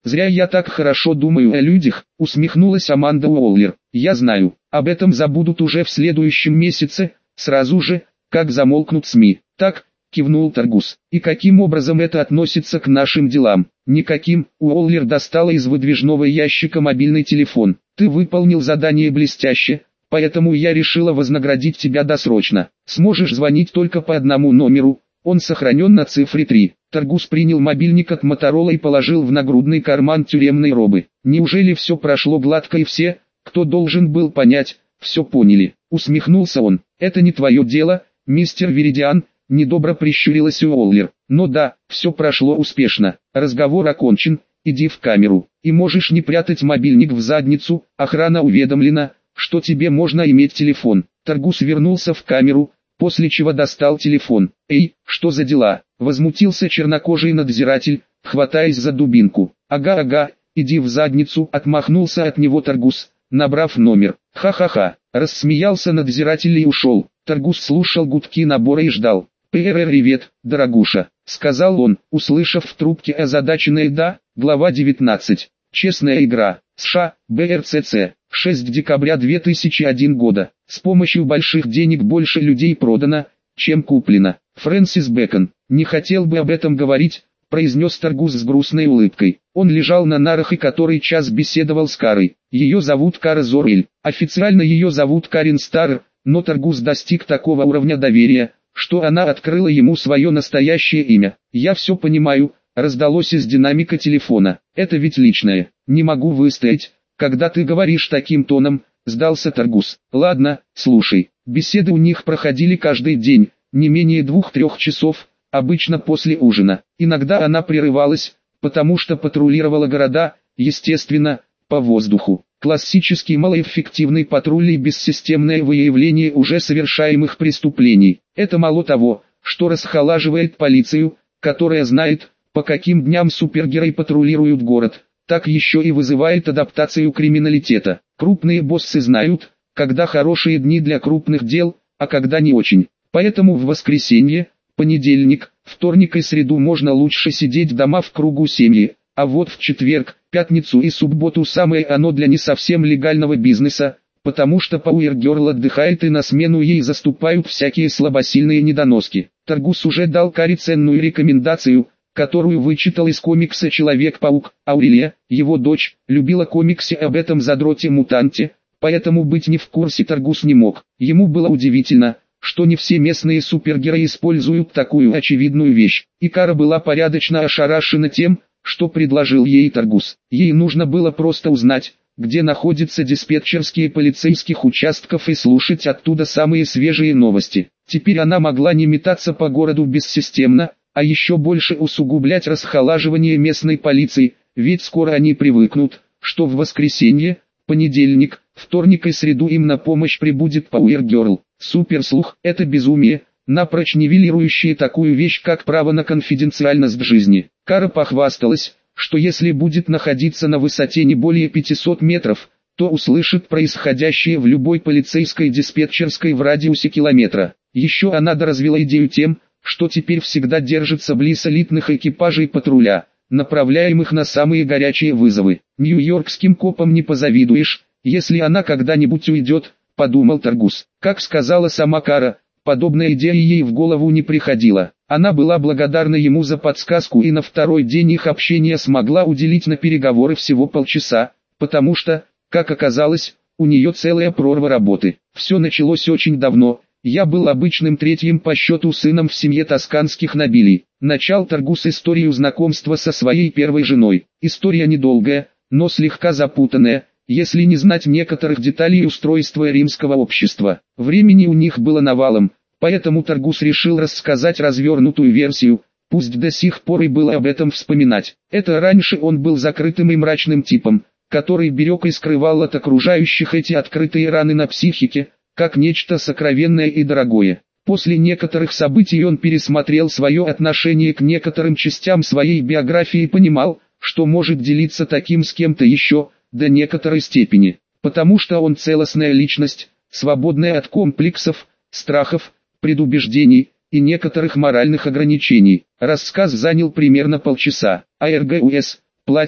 Зря я так хорошо думаю о людях, усмехнулась Аманда Уоллер. Я знаю, об этом забудут уже в следующем месяце, сразу же, как замолкнут СМИ. Так, кивнул Таргус. И каким образом это относится к нашим делам? Никаким. Уоллер достала из выдвижного ящика мобильный телефон. Ты выполнил задание блестяще, поэтому я решила вознаградить тебя досрочно. Сможешь звонить только по одному номеру, он сохранен на цифре 3. Таргус принял мобильник от Моторола и положил в нагрудный карман тюремной робы. Неужели все прошло гладко и все, кто должен был понять, все поняли? Усмехнулся он. Это не твое дело, мистер Веридиан, недобро прищурилась Уоллер. Но да, все прошло успешно. Разговор окончен, иди в камеру. И можешь не прятать мобильник в задницу, охрана уведомлена, что тебе можно иметь телефон. Таргус вернулся в камеру, после чего достал телефон. «Эй, что за дела?» — возмутился чернокожий надзиратель, хватаясь за дубинку. «Ага, иди в задницу», — отмахнулся от него Таргус, набрав номер. «Ха-ха-ха», — рассмеялся надзиратель и ушел. Таргус слушал гудки набора и ждал. «Привет, дорогуша», — сказал он, услышав в трубке озадаченное «да». Глава 19. Честная игра. США, БРЦЦ. 6 декабря 2001 года. С помощью больших денег больше людей продано, чем куплено. Фрэнсис Бэкон. «Не хотел бы об этом говорить», — произнес Таргус с грустной улыбкой. Он лежал на нарах и который час беседовал с Карой. Ее зовут Кара Зорель. Официально ее зовут Карин Старр, но Таргус достиг такого уровня доверия, что она открыла ему свое настоящее имя. «Я все понимаю», — раздалось из динамика телефона. «Это ведь личное. Не могу выстоять, когда ты говоришь таким тоном», — сдался Таргус. «Ладно, слушай». Беседы у них проходили каждый день, не менее 2-3 часов, обычно после ужина. Иногда она прерывалась, потому что патрулировала города, естественно, по воздуху. Классический малоэффективный патруль и бессистемное выявление уже совершаемых преступлений. Это мало того, что расхолаживает полицию, которая знает, по каким дням супергерои патрулируют город, так еще и вызывает адаптацию криминалитета. Крупные боссы знают, когда хорошие дни для крупных дел, а когда не очень. Поэтому в воскресенье, понедельник, вторник и среду можно лучше сидеть дома в кругу семьи, а вот в четверг, пятницу и субботу самое оно для не совсем легального бизнеса, потому что Power Girl отдыхает и на смену ей заступают всякие слабосильные недоноски. Таргус уже дал Каре ценную рекомендацию, которую вычитал из комикса «Человек-паук». Аурелия, его дочь, любила комиксы об этом задроте-мутанте, поэтому быть не в курсе Таргус не мог. Ему было удивительно, что не все местные супергерои используют такую очевидную вещь. И Кара была порядочно ошарашена тем, что предложил ей Таргус. Ей нужно было просто узнать, где находятся диспетчерские полицейских участков и слушать оттуда самые свежие новости. Теперь она могла не метаться по городу бессистемно, а еще больше усугублять расхолаживание местной полиции, ведь скоро они привыкнут, что в воскресенье, понедельник, вторник и среду им на помощь прибудет Power Girl. Суперслух – это безумие, напрочь нивелирующее такую вещь, как право на конфиденциальность жизни. Кара похвасталась, что если будет находиться на высоте не более 500 метров, то услышит происходящее в любой полицейской диспетчерской в радиусе километра. Еще она доразвила идею тем, что теперь всегда держится близ элитных экипажей патруля, направляемых на самые горячие вызовы. Нью-Йоркским копам не позавидуешь, если она когда-нибудь уйдет, подумал Таргус. Как сказала сама Кара, подобная идея ей в голову не приходила. Она была благодарна ему за подсказку и на второй день их общения смогла уделить на переговоры всего полчаса, потому что, как оказалось, у нее целая прорва работы. Все началось очень давно. Я был обычным третьим по счету сыном в семье тосканских нобилей. Начал Таргус историю знакомства со своей первой женой. История недолгая, но слегка запутанная, если не знать некоторых деталей устройства римского общества. Времени у них было навалом, поэтому Таргус решил рассказать развернутую версию, пусть до сих пор и было об этом вспоминать. Это раньше он был закрытым и мрачным типом, который берег и скрывал от окружающих эти открытые раны на психике, как нечто сокровенное и дорогое. После некоторых событий он пересмотрел свое отношение к некоторым частям своей биографии и понимал, что может делиться таким с кем-то еще, до некоторой степени, потому что он целостная личность, свободная от комплексов, страхов, предубеждений и некоторых моральных ограничений. Рассказ занял примерно полчаса. АРГУС платит,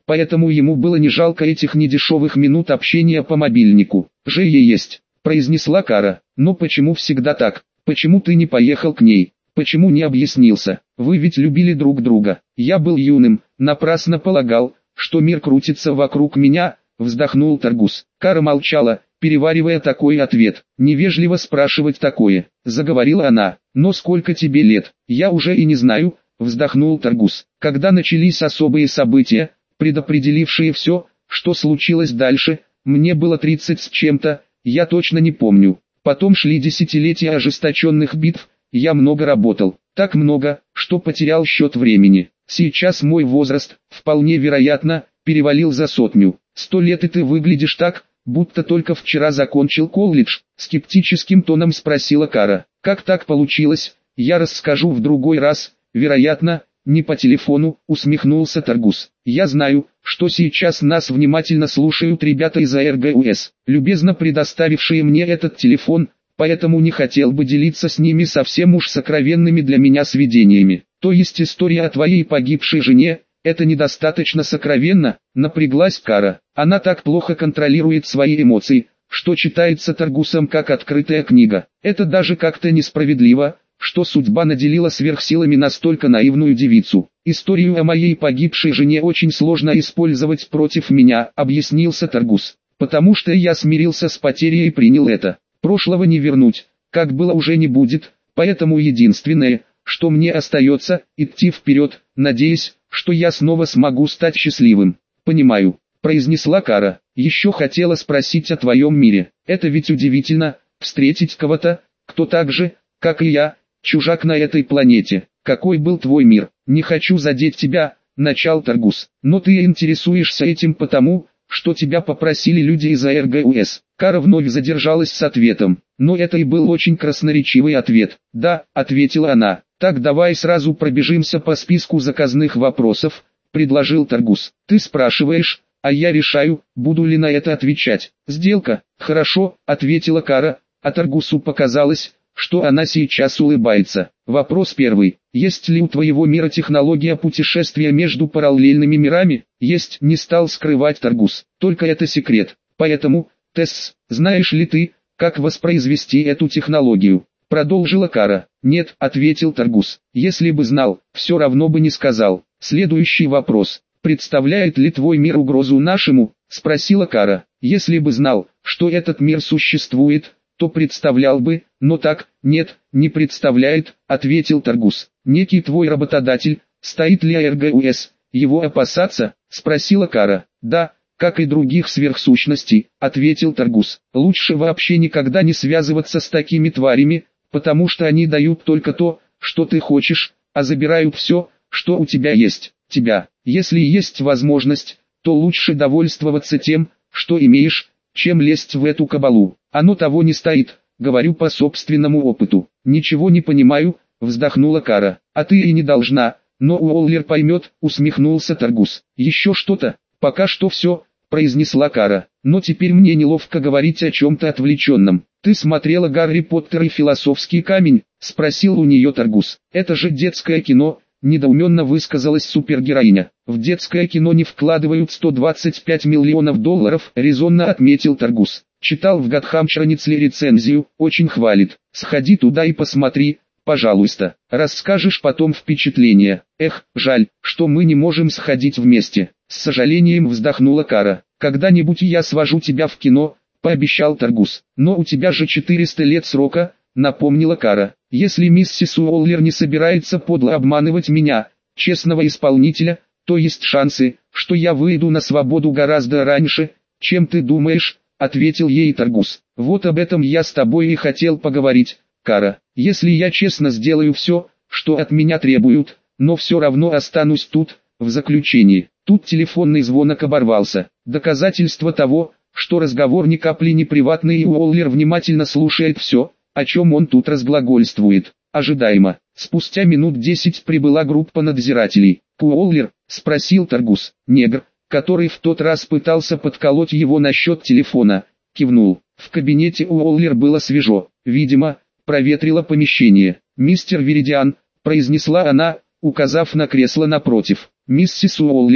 поэтому ему было не жалко этих недешевых минут общения по мобильнику. «Есть», — произнесла Кара. «Но почему всегда так? Почему ты не поехал к ней? Почему не объяснился? Вы ведь любили друг друга. Я был юным, напрасно полагал, что мир крутится вокруг меня», — вздохнул Таргус. Кара молчала, переваривая такой ответ. «Невежливо спрашивать такое», — заговорила она. «Но сколько тебе лет? Я уже и не знаю», — вздохнул Таргус. «Когда начались особые события, предопределившие все, что случилось дальше, мне было 30 с чем-то, я точно не помню. Потом шли десятилетия ожесточенных битв, я много работал, так много, что потерял счет времени. Сейчас мой возраст, вполне вероятно, перевалил за 100. 100 лет и ты выглядишь так, будто только вчера закончил колледж», — скептическим тоном спросила Кара. «Как так получилось, я расскажу в другой раз, вероятно, не по телефону», — усмехнулся Таргус. «Я знаю, что сейчас нас внимательно слушают ребята из АРГУС, любезно предоставившие мне этот телефон, поэтому не хотел бы делиться с ними совсем уж сокровенными для меня сведениями. То есть история о твоей погибшей жене, это недостаточно сокровенно», — напряглась Кара. «Она так плохо контролирует свои эмоции, что читается Таргусом как открытая книга. Это даже как-то несправедливо, что судьба наделила сверхсилами настолько наивную девицу. Историю о моей погибшей жене очень сложно использовать против меня», — объяснился Таргус. «Потому что я смирился с потерей и принял это. Прошлого не вернуть, как было уже не будет, поэтому единственное, что мне остается, идти вперед, надеясь, что я снова смогу стать счастливым». «Понимаю», — произнесла Кара. «Еще хотела спросить о твоем мире. Это ведь удивительно, встретить кого-то, кто так же, как и я, чужак на этой планете. Какой был твой мир?» «Не хочу задеть тебя», — начал Таргус. «Но ты интересуешься этим потому, что тебя попросили люди из АРГУС». Кара вновь задержалась с ответом, но это и был очень красноречивый ответ. «Да», — ответила она. «Так давай сразу пробежимся по списку заказных вопросов», — предложил Таргус. «Ты спрашиваешь, а я решаю, буду ли на это отвечать». «Сделка, хорошо», — ответила Кара, а Таргусу показалось, что она сейчас улыбается. Вопрос первый. Есть ли у твоего мира технология путешествия между параллельными мирами? Есть, не стал скрывать Таргус. Только это секрет. Поэтому, Тесс, знаешь ли ты, как воспроизвести эту технологию? Продолжила Кара. Нет, ответил Таргус. Если бы знал, все равно бы не сказал. Следующий вопрос. Представляет ли твой мир угрозу нашему? Спросила Кара. Если бы знал, что этот мир существует, то представлял бы, но так, нет, не представляет, ответил Таргус. Некий твой работодатель, стоит ли АРГУС, его опасаться? Спросила Кара. Да, как и других сверхсущностей, ответил Таргус. Лучше вообще никогда не связываться с такими тварями, потому что они дают только то, что ты хочешь, а забирают все, что у тебя есть. Если есть возможность, то лучше довольствоваться тем, что имеешь, чем лезть в эту кабалу. Оно того не стоит, говорю по собственному опыту. «Ничего не понимаю», вздохнула Кара. «А ты и не должна, но Уоллер поймет», усмехнулся Таргус. «Еще что-то?» «Пока что все», произнесла Кара. «Но теперь мне неловко говорить о чем-то отвлеченном». «Ты смотрела Гарри Поттер и философский камень?» спросил у нее Таргус. «Это же детское кино», недоуменно высказалась супергероиня. «В детское кино не вкладывают 125 миллионов долларов», резонно отметил Таргус. «Читал в Гадхамчраницле рецензию, очень хвалит. Сходи туда и посмотри, пожалуйста. Расскажешь потом впечатления. Эх, жаль, что мы не можем сходить вместе». С сожалением вздохнула Кара. «Когда-нибудь я свожу тебя в кино», пообещал Таргус. «Но у тебя же 400 лет срока», напомнила Кара. «Если миссис Уоллер не собирается подло обманывать меня, честного исполнителя, то есть шансы, что я выйду на свободу гораздо раньше, чем ты думаешь», ответил ей Таргус. «Вот об этом я с тобой и хотел поговорить, Кара. Если я честно сделаю все, что от меня требуют, но все равно останусь тут, в заключении». Тут телефонный звонок оборвался. Доказательство того, что разговор ни капли не приватный, и Уоллер внимательно слушает все, о чем он тут разглагольствует. Ожидаемо. Спустя минут 10 прибыла группа надзирателей. «Уоллер?» – спросил Таргус. Негр, который в тот раз пытался подколоть его насчет телефона, кивнул. В кабинете Уоллер было свежо. Видимо, проветрило помещение. «Мистер Веридиан», – произнесла она, указав на кресло напротив. «Миссис Уоллер»,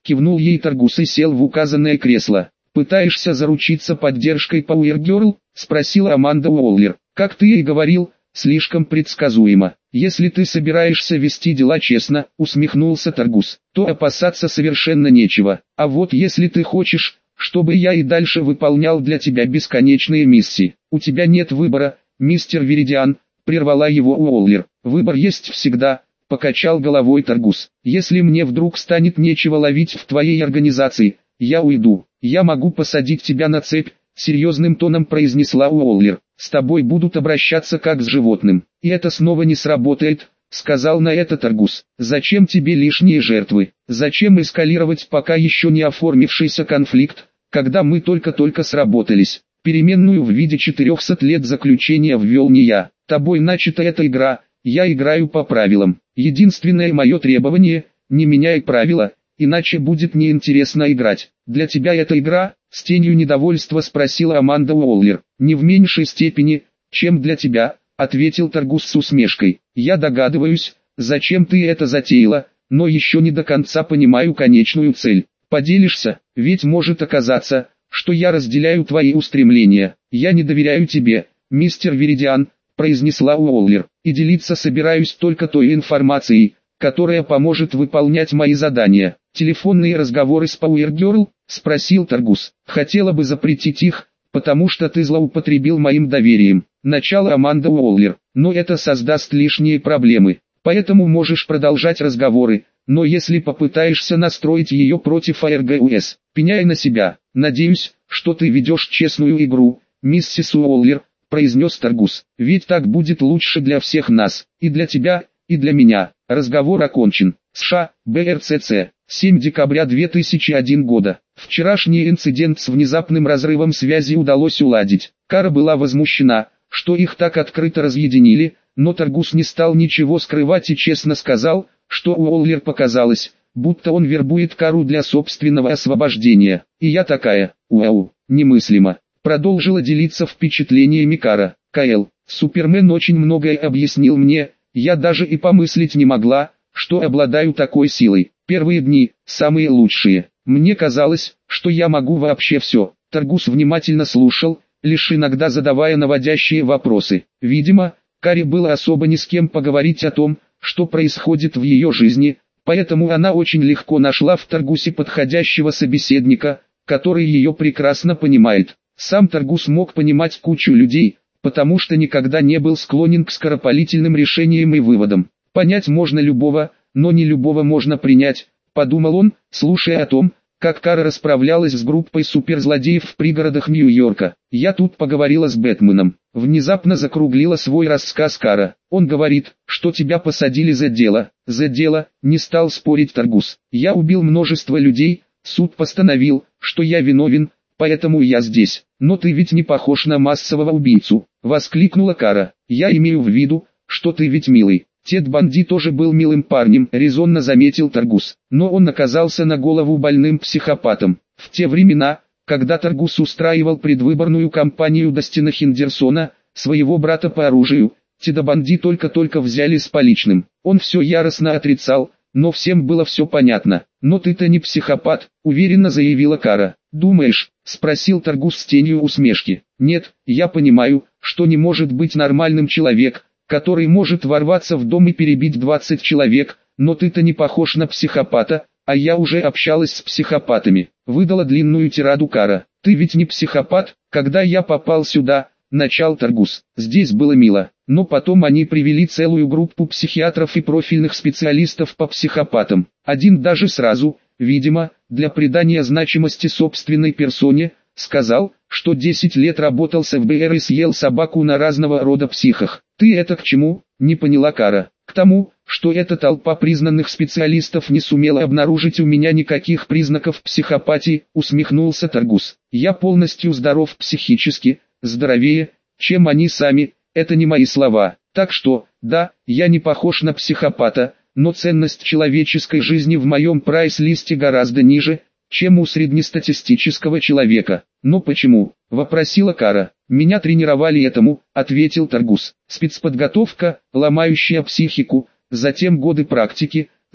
кивнул ей Таргус и сел в указанное кресло. «Пытаешься заручиться поддержкой Power Girl?» — спросила Аманда Уоллер. «Как ты и говорил, слишком предсказуемо. Если ты собираешься вести дела честно», — усмехнулся Таргус, — «то опасаться совершенно нечего. А вот если ты хочешь, чтобы я и дальше выполнял для тебя бесконечные миссии, у тебя нет выбора, мистер Веридиан», — прервала его Уоллер. «Выбор есть всегда», — покачал головой Таргус. «Если мне вдруг станет нечего ловить в твоей организации, я уйду. Я могу посадить тебя на цепь», — серьезным тоном произнесла Уоллер. «С тобой будут обращаться как с животным. И это снова не сработает», — сказал на это Таргус. «Зачем тебе лишние жертвы? Зачем эскалировать пока еще не оформившийся конфликт, когда мы только-только сработались? Переменную в виде 400 лет заключения ввел не я. Тобой начата эта игра, я играю по правилам. Единственное мое требование — не меняй правила, иначе будет неинтересно играть. Для тебя эта игра?» — с тенью недовольства спросила Аманда Уоллер. «Не в меньшей степени, чем для тебя», — ответил Таргус с усмешкой. «Я догадываюсь, зачем ты это затеяла, но еще не до конца понимаю конечную цель. Поделишься, ведь может оказаться, что я разделяю твои устремления. Я не доверяю тебе, мистер Веридиан», — произнесла Уоллер, — «и делиться собираюсь только той информацией, которая поможет выполнять мои задания». «Телефонные разговоры с Power Girl?» — спросил Таргус. «Хотела бы запретить их, потому что ты злоупотребил моим доверием», — начала Аманда Уоллер. «Но это создаст лишние проблемы, поэтому можешь продолжать разговоры, но если попытаешься настроить ее против АРГУС, пеняй на себя. Надеюсь, что ты ведешь честную игру, миссис Уоллер», — произнес Таргус. «Ведь так будет лучше для всех нас, и для тебя, и для меня». Разговор окончен. США, БРЦЦ, 7 декабря 2001 года. Вчерашний инцидент с внезапным разрывом связи удалось уладить. Кара была возмущена, что их так открыто разъединили, но Таргус не стал ничего скрывать и честно сказал, что Уоллер показалось, будто он вербует Кару для собственного освобождения. «И я такая, уау, немыслимо», — продолжила делиться впечатлениями Кара. «Кайл, Супермен очень многое объяснил мне, я даже и помыслить не могла, что обладаю такой силой. Первые дни, самые лучшие. Мне казалось, что я могу вообще все». Таргус внимательно слушал, лишь иногда задавая наводящие вопросы. Видимо, Каре было особо ни с кем поговорить о том, что происходит в ее жизни, поэтому она очень легко нашла в Таргусе подходящего собеседника, который ее прекрасно понимает. Сам Таргус мог понимать кучу людей, потому что никогда не был склонен к скоропалительным решениям и выводам. «Понять можно любого, но не любого можно принять», — подумал он, слушая о том, как Кара расправлялась с группой суперзлодеев в пригородах Нью-Йорка. «Я тут поговорила с Бэтменом», — внезапно закруглила свой рассказ Кара. «Он говорит, что тебя посадили за дело». «За дело», — не стал спорить Таргус. «Я убил множество людей, суд постановил, что я виновен, поэтому я здесь». «Но ты ведь не похож на массового убийцу», — воскликнула Кара. «Я имею в виду, что ты ведь милый». «Тед Банди тоже был милым парнем», — резонно заметил Таргус. «Но он оказался на голову больным психопатом. В те времена, когда Таргус устраивал предвыборную кампанию Дастина Хендерсона, своего брата по оружию, Теда Банди только-только взяли с поличным. Он все яростно отрицал, но всем было все понятно. «Но ты-то не психопат», — уверенно заявила Кара. «Думаешь?» — спросил Таргус с тенью усмешки. «Нет, я понимаю, что не может быть нормальным человек, который может ворваться в дом и перебить 20 человек, но ты-то не похож на психопата, а я уже общалась с психопатами», — выдала длинную тираду Кара. «Ты ведь не психопат?» «Когда я попал сюда», — начал Таргус, — «здесь было мило, но потом они привели целую группу психиатров и профильных специалистов по психопатам. Один даже сразу, видимо, для придания значимости собственной персоне, сказал, что 10 лет работал с ФБР и съел собаку на разного рода психах». «Ты это к чему?» — не поняла Кара. «К тому, что эта толпа признанных специалистов не сумела обнаружить у меня никаких признаков психопатии», — усмехнулся Таргус. «Я полностью здоров психически, здоровее, чем они сами, это не мои слова. Так что, да, я не похож на психопата, но ценность человеческой жизни в моем прайс-листе гораздо ниже, чем у среднестатистического человека». «Но почему?» — вопросила Кара. «Меня тренировали этому», — ответил Таргус. «Спецподготовка, ломающая психику, затем годы практики,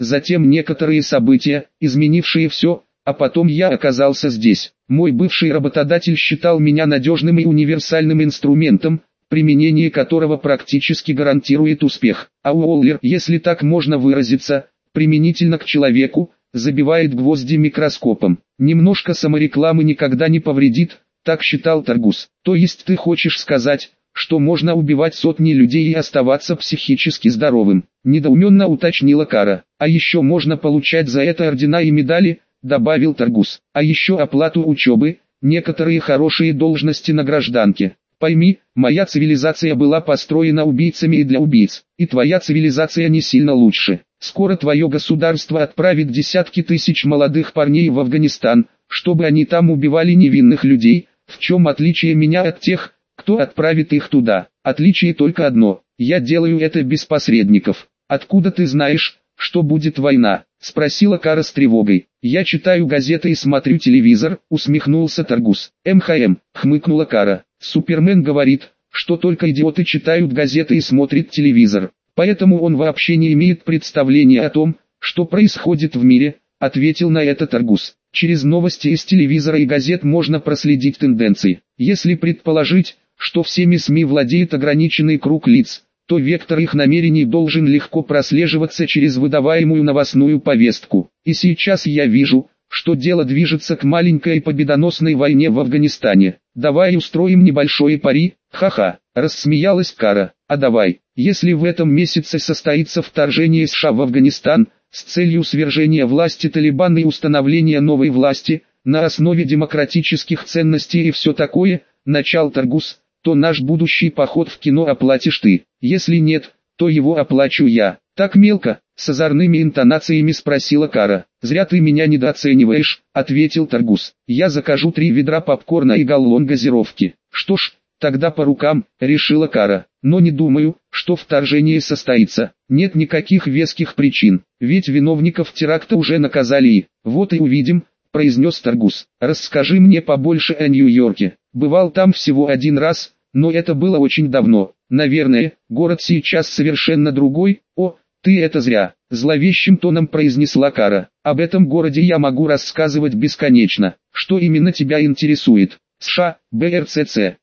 затем некоторые события, изменившие все, а потом я оказался здесь. Мой бывший работодатель считал меня надежным и универсальным инструментом, применение которого практически гарантирует успех. А Уоллер, если так можно выразиться, применительно к человеку, забивает гвозди микроскопом. Немножко саморекламы никогда не повредит, так считал Таргус. То есть ты хочешь сказать, что можно убивать сотни людей и оставаться психически здоровым? Недоуменно уточнила Кара. А еще можно получать за это ордена и медали, добавил Таргус. А еще оплату учебы, некоторые хорошие должности на гражданке. Пойми, моя цивилизация была построена убийцами и для убийц, и твоя цивилизация не сильно лучше. Скоро твое государство отправит десятки тысяч молодых парней в Афганистан, чтобы они там убивали невинных людей. В чем отличие меня от тех, кто отправит их туда? Отличие только одно: я делаю это без посредников. Откуда ты знаешь, что будет война? Спросила Кара с тревогой. Я читаю газеты и смотрю телевизор, усмехнулся Таргус. Хмыкнула Кара. Супермен говорит, что только идиоты читают газеты и смотрят телевизор. Поэтому он вообще не имеет представления о том, что происходит в мире, ответил на это Таргус. Через новости из телевизора и газет можно проследить тенденции. Если предположить, что всеми СМИ владеет ограниченный круг лиц, то вектор их намерений должен легко прослеживаться через выдаваемую новостную повестку. И сейчас я вижу, что дело движется к маленькой и победоносной войне в Афганистане. Давай устроим небольшой пари, ха-ха, рассмеялась Кара. А давай, если в этом месяце состоится вторжение США в Афганистан, с целью свержения власти Талибана и установления новой власти, на основе демократических ценностей и все такое, начал Таргус, то наш будущий поход в кино оплатишь ты. Если нет, то его оплачу я. Так мелко, с озорными интонациями спросила Кара. Зря ты меня недооцениваешь, ответил Таргус. Я закажу 3 ведра попкорна и галлон газировки. Что ж, тогда по рукам, решила Кара. Но не думаю, что вторжение состоится. Нет никаких веских причин, ведь виновников теракта уже наказали и... Вот и увидим, произнес Таргус. Расскажи мне побольше о Нью-Йорке. Бывал там всего один раз, но это было очень давно. Наверное, город сейчас совершенно другой. О, ты это зря, зловещим тоном произнесла Кара. Об этом городе я могу рассказывать бесконечно. Что именно тебя интересует? США, БРЦЦ,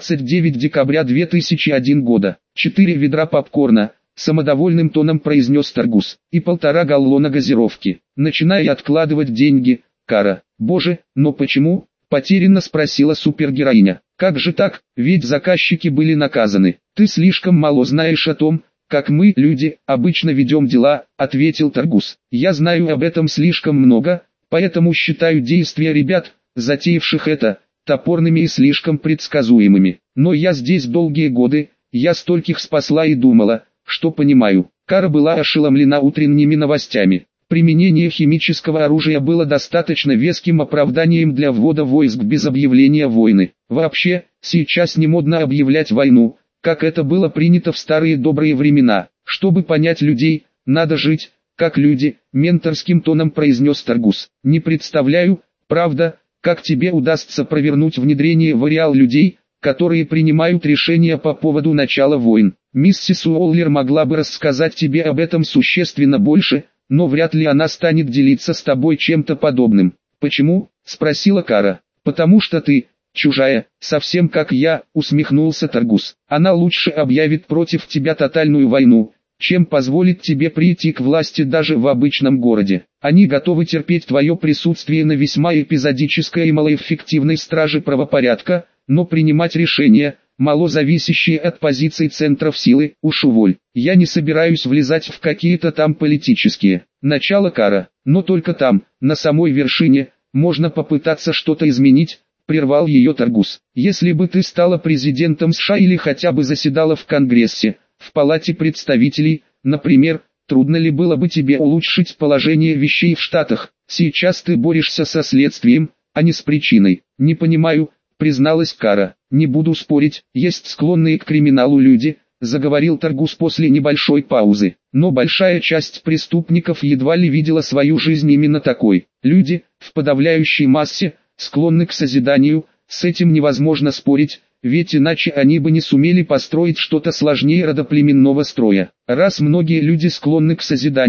29 декабря 2001 года. 4 ведра попкорна, самодовольным тоном произнес Таргус, и 1,5 галлона газировки. Начинай откладывать деньги, Кара. Боже, но почему? Потерянно спросила супергероиня. Как же так, ведь заказчики были наказаны. Ты слишком мало знаешь о том, как мы, люди, обычно ведем дела, ответил Таргус. Я знаю об этом слишком много, поэтому считаю действия ребят, затеявших это, топорными и слишком предсказуемыми. Но я здесь долгие годы, я стольких спасла и думала, что понимаю. Кара была ошеломлена утренними новостями. Применение химического оружия было достаточно веским оправданием для ввода войск без объявления войны. Вообще, сейчас не модно объявлять войну, как это было принято в старые добрые времена. Чтобы понять людей, надо жить, как люди, менторским тоном произнес Таргус. Не представляю, правда, как тебе удастся провернуть внедрение в ареал людей, которые принимают решения по поводу начала войн. Миссис Уоллер могла бы рассказать тебе об этом существенно больше, но вряд ли она станет делиться с тобой чем-то подобным. Почему? Спросила Кара. Потому что ты, чужая, совсем как я, усмехнулся Таргус. Она лучше объявит против тебя тотальную войну, чем позволит тебе прийти к власти даже в обычном городе. Они готовы терпеть твое присутствие на весьма эпизодической и малоэффективной страже правопорядка, но принимать решения, мало зависящие от позиций центров силы, уж уволь. Я не собираюсь влезать в какие-то там политические начала, Кара, но только там, на самой вершине, можно попытаться что-то изменить, прервал ее Таргус. Если бы ты стала президентом США или хотя бы заседала в Конгрессе, в Палате представителей, например, трудно ли было бы тебе улучшить положение вещей в Штатах? Сейчас ты борешься со следствием, а не с причиной. Не понимаю, призналась Кара. Не буду спорить, есть склонные к криминалу люди, заговорил Таргус после небольшой паузы. Но большая часть преступников едва ли видела свою жизнь именно такой. Люди, в подавляющей массе, склонны к созиданию, с этим невозможно спорить, ведь иначе они бы не сумели построить что-то сложнее родоплеменного строя. Раз многие люди склонны к созиданию,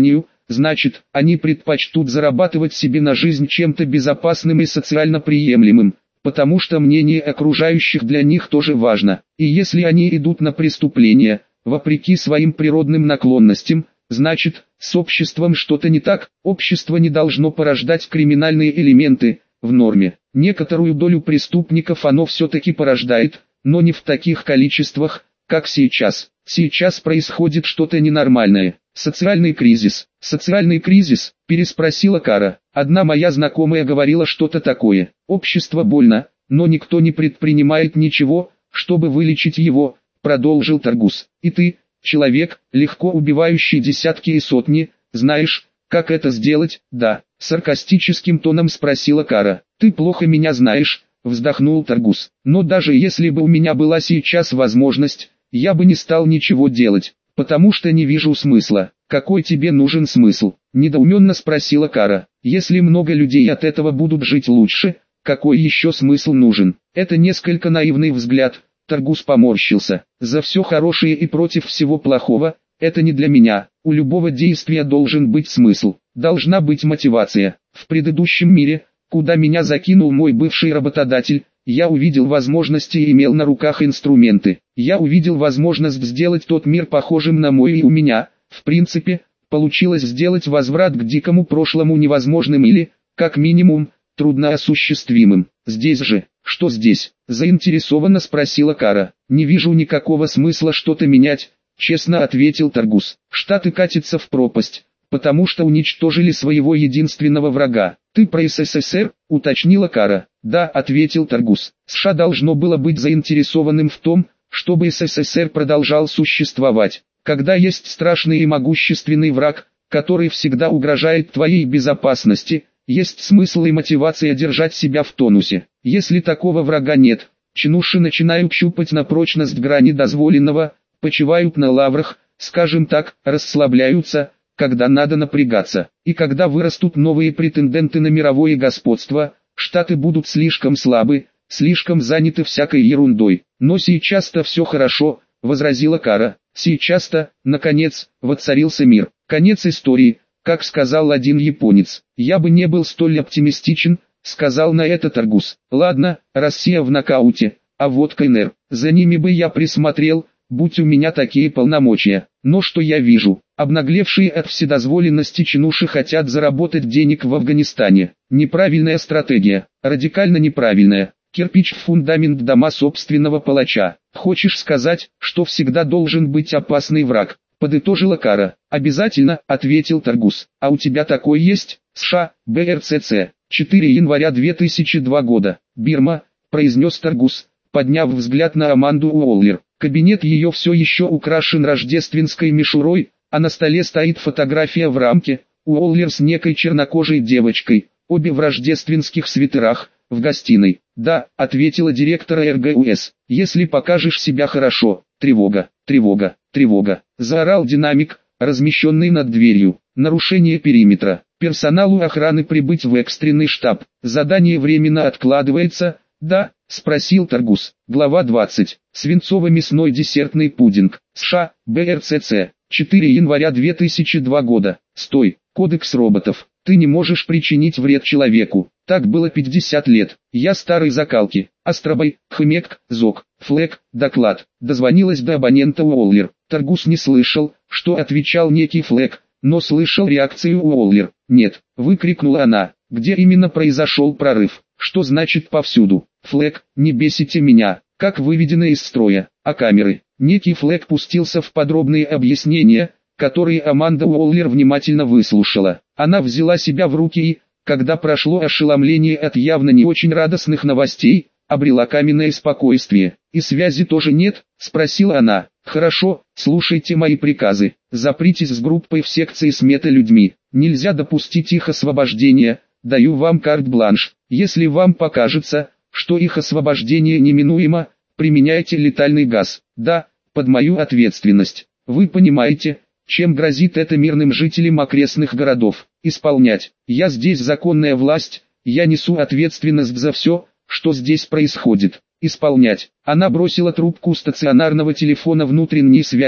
значит, они предпочтут зарабатывать себе на жизнь чем-то безопасным и социально приемлемым, потому что мнение окружающих для них тоже важно. И если они идут на преступления, вопреки своим природным наклонностям, значит, с обществом что-то не так, общество не должно порождать криминальные элементы, в норме. Некоторую долю преступников оно все-таки порождает, но не в таких количествах, как сейчас. Сейчас происходит что-то ненормальное. Социальный кризис. Социальный кризис, переспросила Кара. Одна моя знакомая говорила что-то такое. Общество больно, но никто не предпринимает ничего, чтобы вылечить его, продолжил Таргус. И ты, человек, легко убивающий десятки и сотни, знаешь, как это сделать? Да, саркастическим тоном спросила Кара. Ты плохо меня знаешь, вздохнул Таргус. Но даже если бы у меня была сейчас возможность, я бы не стал ничего делать, потому что не вижу смысла. Какой тебе нужен смысл? Недоуменно спросила Кара. Если много людей от этого будут жить лучше, какой еще смысл нужен? Это несколько наивный взгляд. Таргус поморщился. За все хорошее и против всего плохого, это не для меня. У любого действия должен быть смысл, должна быть мотивация. В предыдущем мире, куда меня закинул мой бывший работодатель, я увидел возможности и имел на руках инструменты. Я увидел возможность сделать тот мир похожим на мой, и у меня, в принципе, получилось сделать возврат к дикому прошлому невозможным или, как минимум, трудноосуществимым. Здесь же, что здесь? Заинтересованно спросила Кара. Не вижу никакого смысла что-то менять, честно ответил Таргус. Штаты катятся в пропасть, потому что уничтожили своего единственного врага. Ты про СССР, уточнила Кара. Да, ответил Таргус. США должно было быть заинтересованным в том, чтобы СССР продолжал существовать. Когда есть страшный и могущественный враг, который всегда угрожает твоей безопасности, есть смысл и мотивация держать себя в тонусе. Если такого врага нет, чинуши начинают щупать на прочность грани дозволенного, почивают на лаврах, скажем так, расслабляются, когда надо напрягаться. И когда вырастут новые претенденты на мировое господство, штаты будут слишком слабы, слишком заняты всякой ерундой. Но сейчас-то все хорошо, возразила Кара. Сейчас-то, наконец, воцарился мир. Конец истории, как сказал один японец. Я бы не был столь оптимистичен, сказал на это Таргус. Ладно, Россия в нокауте, а вот КНР, за ними бы я присмотрел, будь у меня такие полномочия. Но что я вижу? Обнаглевшие от вседозволенности чинуши хотят заработать денег в Афганистане. Неправильная стратегия, радикально неправильная. Кирпич в фундамент дома собственного палача. Хочешь сказать, что всегда должен быть опасный враг? Подытожила Кара. Обязательно, ответил Таргус. А у тебя такой есть? США, БРЦЦ. 4 января 2002 года. Бирма, произнес Таргус, подняв взгляд на Аманду Уоллер. Кабинет ее все еще украшен рождественской мишурой, а на столе стоит фотография в рамке, Уоллер с некой чернокожей девочкой, обе в рождественских свитерах, в гостиной. Да, ответила директор РГУС, если покажешь себя хорошо. Тревога, тревога, тревога, заорал динамик, размещенный над дверью. Нарушение периметра. Персоналу охраны прибыть в экстренный штаб. Задание временно откладывается. Да, спросил Таргус. Глава 20. Свинцово-мясной десертный пудинг. США, БРЦЦ. 4 января 2002 года. Стой, кодекс роботов. Ты не можешь причинить вред человеку. Так было 50 лет. Я старой закалки. Астробай, Хмек, Зок, Флэк, доклад. Дозвонилась до абонента Уоллер. Таргус не слышал, что отвечал некий Флэк, но слышал реакцию Уоллер. Нет, выкрикнула она. Где именно произошел прорыв? Что значит повсюду? Флэк, не бесите меня. Как выведено из строя? А камеры? Некий Флэк пустился в подробные объяснения, которые Аманда Уоллер внимательно выслушала. Она взяла себя в руки и, когда прошло ошеломление от явно не очень радостных новостей, обрела каменное спокойствие. «И связи тоже нет?» – спросила она. «Хорошо, слушайте мои приказы. Запритесь с группой в секции с мета-людьми. Нельзя допустить их освобождения. Даю вам карт-бланш. Если вам покажется, что их освобождение неминуемо, применяйте летальный газ. Да, под мою ответственность. Вы понимаете, чем грозит это мирным жителям окрестных городов? Исполнять. Я здесь законная власть, я несу ответственность за все, что здесь происходит. Исполнять. Она бросила трубку стационарного телефона внутренней связи,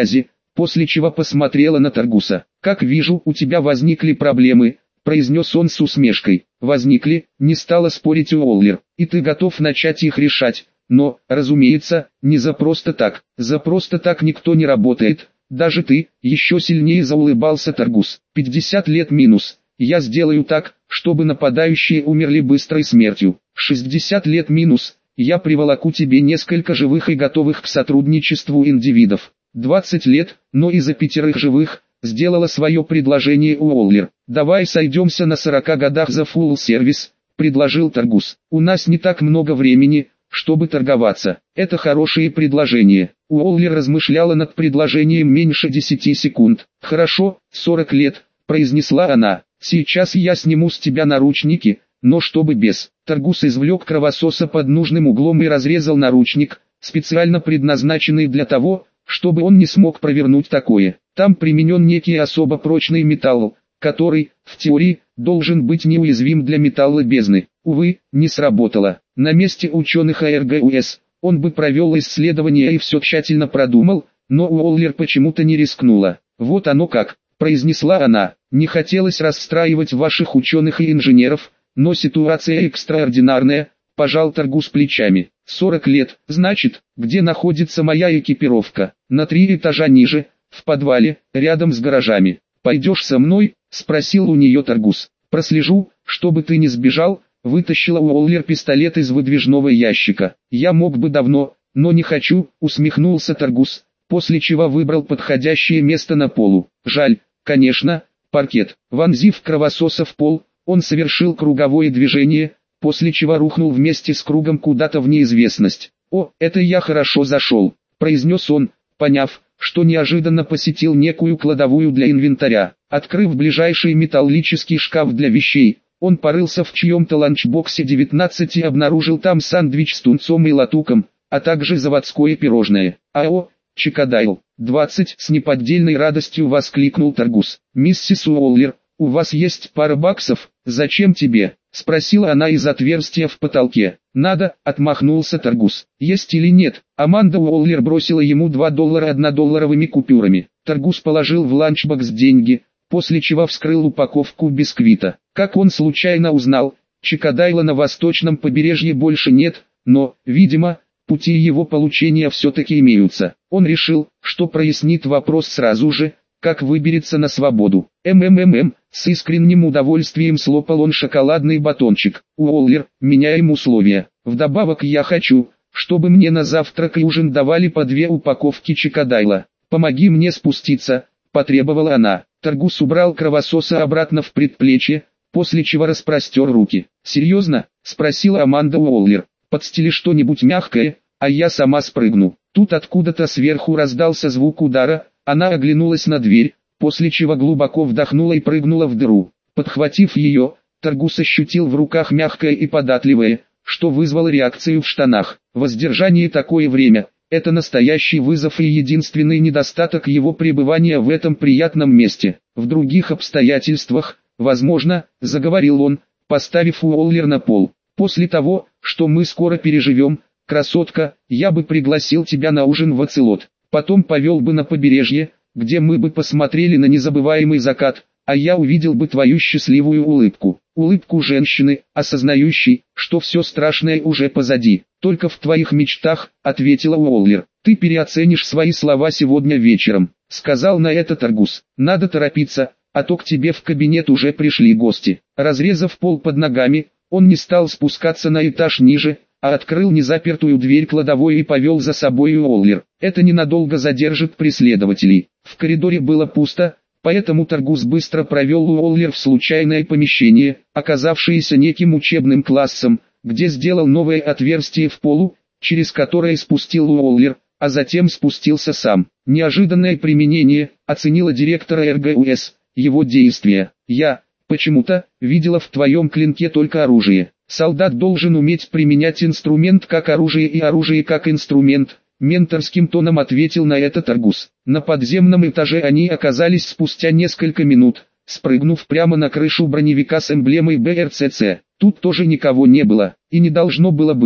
после чего посмотрела на Таргуса. «Как вижу, у тебя возникли проблемы», — произнес он с усмешкой. «Возникли», — не стала спорить Уоллер, — «и ты готов начать их решать, но, разумеется, не за просто так. За просто так никто не работает, даже ты», — еще сильнее заулыбался Таргус. «50 лет минус. Я сделаю так, чтобы нападающие умерли быстрой смертью. 60 лет минус. Я приволоку тебе несколько живых и готовых к сотрудничеству индивидов. 20 лет, но и за 5 живых», — сделала свое предложение Уоллер. «Давай сойдемся на 40 годах за фулл-сервис», — предложил Таргус. «У нас не так много времени, чтобы торговаться». «Это хорошее предложение». Уоллер размышляла над предложением меньше 10 секунд. «Хорошо, 40 лет», — произнесла она. «Сейчас я сниму с тебя наручники, но чтобы без». Таргус извлек кровососа под нужным углом и разрезал наручник, специально предназначенный для того, чтобы он не смог провернуть такое. Там применен некий особо прочный металл, который, в теории, должен быть неуязвим для металла бездны. Увы, не сработало. На месте ученых АРГУС он бы провел исследование и все тщательно продумал, но Уоллер почему-то не рискнула. «Вот оно как», — произнесла она. «Не хотелось расстраивать ваших ученых и инженеров, но ситуация экстраординарная», — пожал Таргус плечами. 40 лет, значит, где находится моя экипировка? На 3 этажа ниже, в подвале, рядом с гаражами. «Пойдешь со мной?» — спросил у нее Таргус. «Прослежу, чтобы ты не сбежал», — вытащила Уоллер пистолет из выдвижного ящика. «Я мог бы давно, но не хочу», — усмехнулся Таргус, после чего выбрал подходящее место на полу. «Жаль, конечно, паркет». Вонзив кровососа в пол, он совершил круговое движение, после чего рухнул вместе с кругом куда-то в неизвестность. «О, это я хорошо зашел», — произнес он, поняв, что неожиданно посетил некую кладовую для инвентаря. Открыв ближайший металлический шкаф для вещей, он порылся в чьем-то ланчбоксе 19 и обнаружил там сэндвич с тунцом и латуком, а также заводское пирожное. «АО, Чикадайл, 20», с неподдельной радостью воскликнул Таргус. «Миссис Уоллер, у вас есть пара баксов? Зачем тебе?» — спросила она из отверстия в потолке. «Надо», — отмахнулся Таргус. «Есть или нет?» Аманда Уоллер бросила ему $2 однодолларовыми купюрами. Таргус положил в ланчбокс деньги, после чего вскрыл упаковку бисквита. Как он случайно узнал, Чикадайла на восточном побережье больше нет, но, видимо, пути его получения все-таки имеются. Он решил, что прояснит вопрос сразу же, как выберется на свободу. С искренним удовольствием слопал он шоколадный батончик. «Уоллер, меняем условия. Вдобавок я хочу, чтобы мне на завтрак и ужин давали по 2 упаковки Чикадайла. Помоги мне спуститься», — потребовала она. Таргус убрал кровососа обратно в предплечье, после чего распростер руки. «Серьезно?» — спросила Аманда Уоллер. «Подстели что-нибудь мягкое, а я сама спрыгну». Тут откуда-то сверху раздался звук удара, она оглянулась на дверь, после чего глубоко вдохнула и прыгнула в дыру. Подхватив ее, Таргус ощутил в руках мягкое и податливое, что вызвало реакцию в штанах. Воздержание такое время — это настоящий вызов и единственный недостаток его пребывания в этом приятном месте. В других обстоятельствах, возможно, заговорил он, поставив Уоллер на пол. «После того, что мы скоро переживем, красотка, я бы пригласил тебя на ужин в Оцелот. Потом повел бы на побережье, где мы бы посмотрели на незабываемый закат, а я увидел бы твою счастливую улыбку. Улыбку женщины, осознающей, что все страшное уже позади. Только в твоих мечтах», — ответила Уоллер. «Ты переоценишь свои слова сегодня вечером», — сказал на это Таргус. «Надо торопиться, а то к тебе в кабинет уже пришли гости». Разрезав пол под ногами, он не стал спускаться на этаж ниже, а открыл незапертую дверь кладовой и повел за собой Уоллер. Это ненадолго задержит преследователей. В коридоре было пусто, поэтому Таргус быстро провел Уоллер в случайное помещение, оказавшееся неким учебным классом, где сделал новое отверстие в полу, через которое спустил Уоллер, а затем спустился сам. «Неожиданное применение», — оценила директор РГУС, его действия. «Я, почему-то, видела в твоем клинке только оружие. Солдат должен уметь применять инструмент как оружие и оружие как инструмент», — менторским тоном ответил на это Таргус. На подземном этаже они оказались спустя несколько минут, спрыгнув прямо на крышу броневика с эмблемой БРЦЦ. Тут тоже никого не было, и не должно было быть,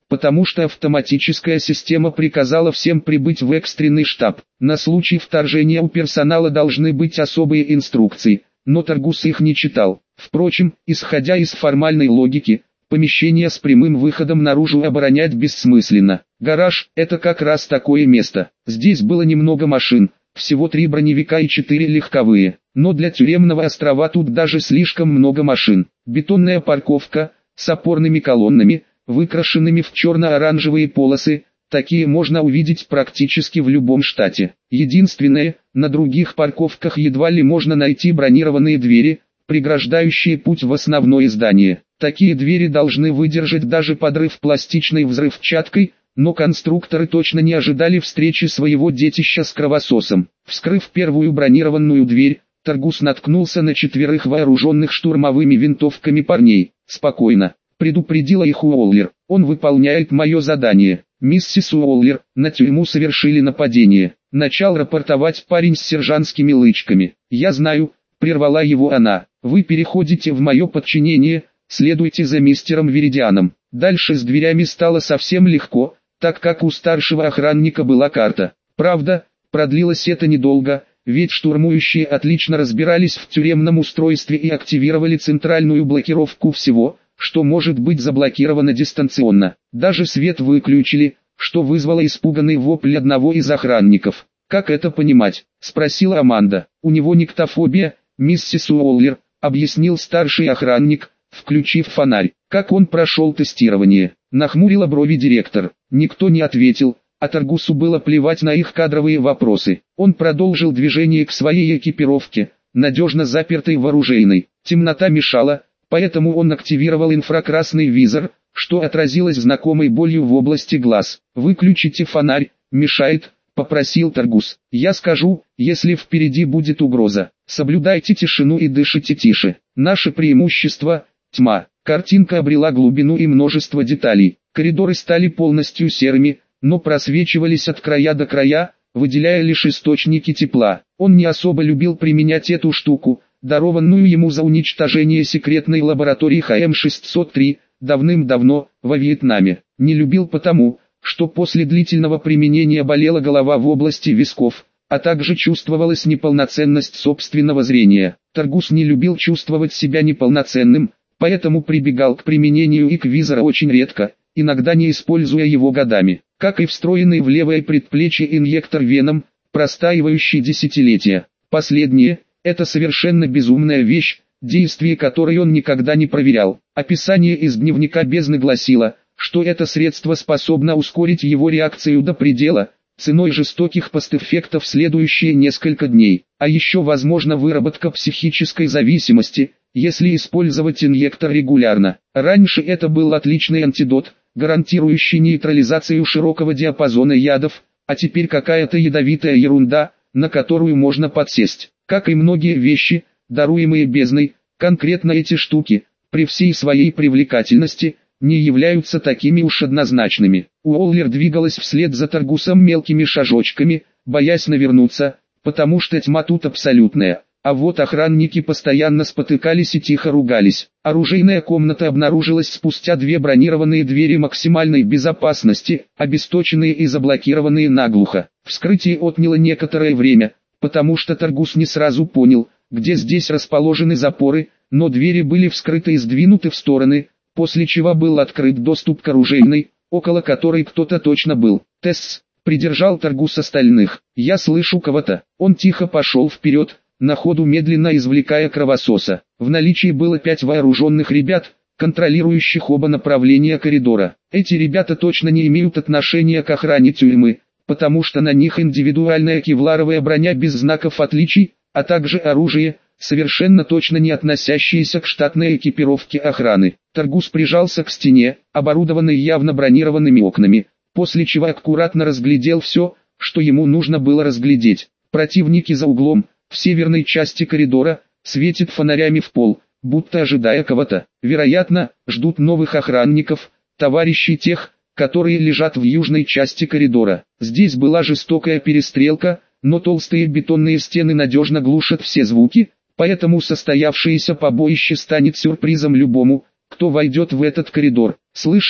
потому что автоматическая система приказала всем прибыть в экстренный штаб. На случай вторжения у персонала должны быть особые инструкции, но Таргус их не читал. Впрочем, исходя из формальной логики, помещение с прямым выходом наружу оборонять бессмысленно. Гараж – это как раз такое место. Здесь было немного машин, всего 3 броневика и 4 легковые, но для тюремного острова тут даже слишком много машин. Бетонная парковка, с опорными колоннами, выкрашенными в черно-оранжевые полосы, такие можно увидеть практически в любом штате. Единственное, на других парковках едва ли можно найти бронированные двери, преграждающие путь в основное здание. Такие двери должны выдержать даже подрыв пластичной взрывчаткой, но конструкторы точно не ожидали встречи своего детища с кровососом. Вскрыв первую бронированную дверь, Таргус наткнулся на 4 вооруженных штурмовыми винтовками парней. «Спокойно», — предупредила их Уоллер. «Он выполняет мое задание. Миссис Уоллер, на тюрьму совершили нападение». Начал рапортовать парень с сержантскими лычками. «Я знаю», — прервала его она. «Вы переходите в мое подчинение, следуйте за мистером Веридианом». Дальше с дверями стало совсем легко, так как у старшего охранника была карта. Правда, продлилось это недолго, ведь штурмующие отлично разбирались в тюремном устройстве и активировали центральную блокировку всего, что может быть заблокировано дистанционно. Даже свет выключили, что вызвало испуганный вопль одного из охранников. «Как это понимать?» – спросила Аманда. «У него никтофобия, миссис Уоллер», – объяснил старший охранник, включив фонарь. «Как он прошел тестирование?» – нахмурила брови директор. Никто не ответил, а Таргусу было плевать на их кадровые вопросы. Он продолжил движение к своей экипировке, надежно запертой в оружейной. Темнота мешала, поэтому он активировал инфракрасный визор, что отразилось знакомой болью в области глаз. «Выключите фонарь, мешает», — попросил Таргус. «Я скажу, если впереди будет угроза. Соблюдайте тишину и дышите тише. Наше преимущество — тьма». Картинка обрела глубину и множество деталей. Коридоры стали полностью серыми, но просвечивались от края до края, выделяя лишь источники тепла. Он не особо любил применять эту штуку, дарованную ему за уничтожение секретной лаборатории ХМ-603, давным-давно, во Вьетнаме. Не любил потому, что после длительного применения болела голова в области висков, а также чувствовалась неполноценность собственного зрения. Таргус не любил чувствовать себя неполноценным, поэтому прибегал к применению иквизора очень редко, иногда не используя его годами. Как и встроенный в левое предплечье инъектор Веном, простаивающий десятилетия. Последнее – это совершенно безумная вещь, действие которой он никогда не проверял. Описание из дневника бездны гласило, что это средство способно ускорить его реакцию до предела, ценой жестоких постэффектов следующие несколько дней. А еще возможна выработка психической зависимости, если использовать инъектор регулярно. Раньше это был отличный антидот, гарантирующий нейтрализацию широкого диапазона ядов, а теперь какая-то ядовитая ерунда, на которую можно подсесть. Как и многие вещи, даруемые бездной, конкретно эти штуки, при всей своей привлекательности, не являются такими уж однозначными. Уоллер двигалась вслед за Таргусом мелкими шажочками, боясь навернуться, потому что тьма тут абсолютная. А вот охранники постоянно спотыкались и тихо ругались. Оружейная комната обнаружилась спустя 2 бронированные двери максимальной безопасности, обесточенные и заблокированные наглухо. Вскрытие отняло некоторое время, потому что Таргус не сразу понял, где здесь расположены запоры, но двери были вскрыты и сдвинуты в стороны, после чего был открыт доступ к оружейной, около которой кто-то точно был. «Тесс», — придержал Таргус остальных. «Я слышу кого-то». Он тихо пошел вперед, на ходу медленно извлекая кровососа. В наличии было 5 вооруженных ребят, контролирующих оба направления коридора. Эти ребята точно не имеют отношения к охране тюрьмы, потому что на них индивидуальная кевларовая броня без знаков отличий, а также оружие, совершенно точно не относящееся к штатной экипировке охраны. Таргус прижался к стене, оборудованной явно бронированными окнами, после чего аккуратно разглядел все, что ему нужно было разглядеть. Противники за углом, в северной части коридора, светят фонарями в пол, будто ожидая кого-то. Вероятно, ждут новых охранников, товарищей тех, которые лежат в южной части коридора. Здесь была жестокая перестрелка, но толстые бетонные стены надежно глушат все звуки, поэтому состоявшееся побоище станет сюрпризом любому, кто войдет в этот коридор. Слышал он,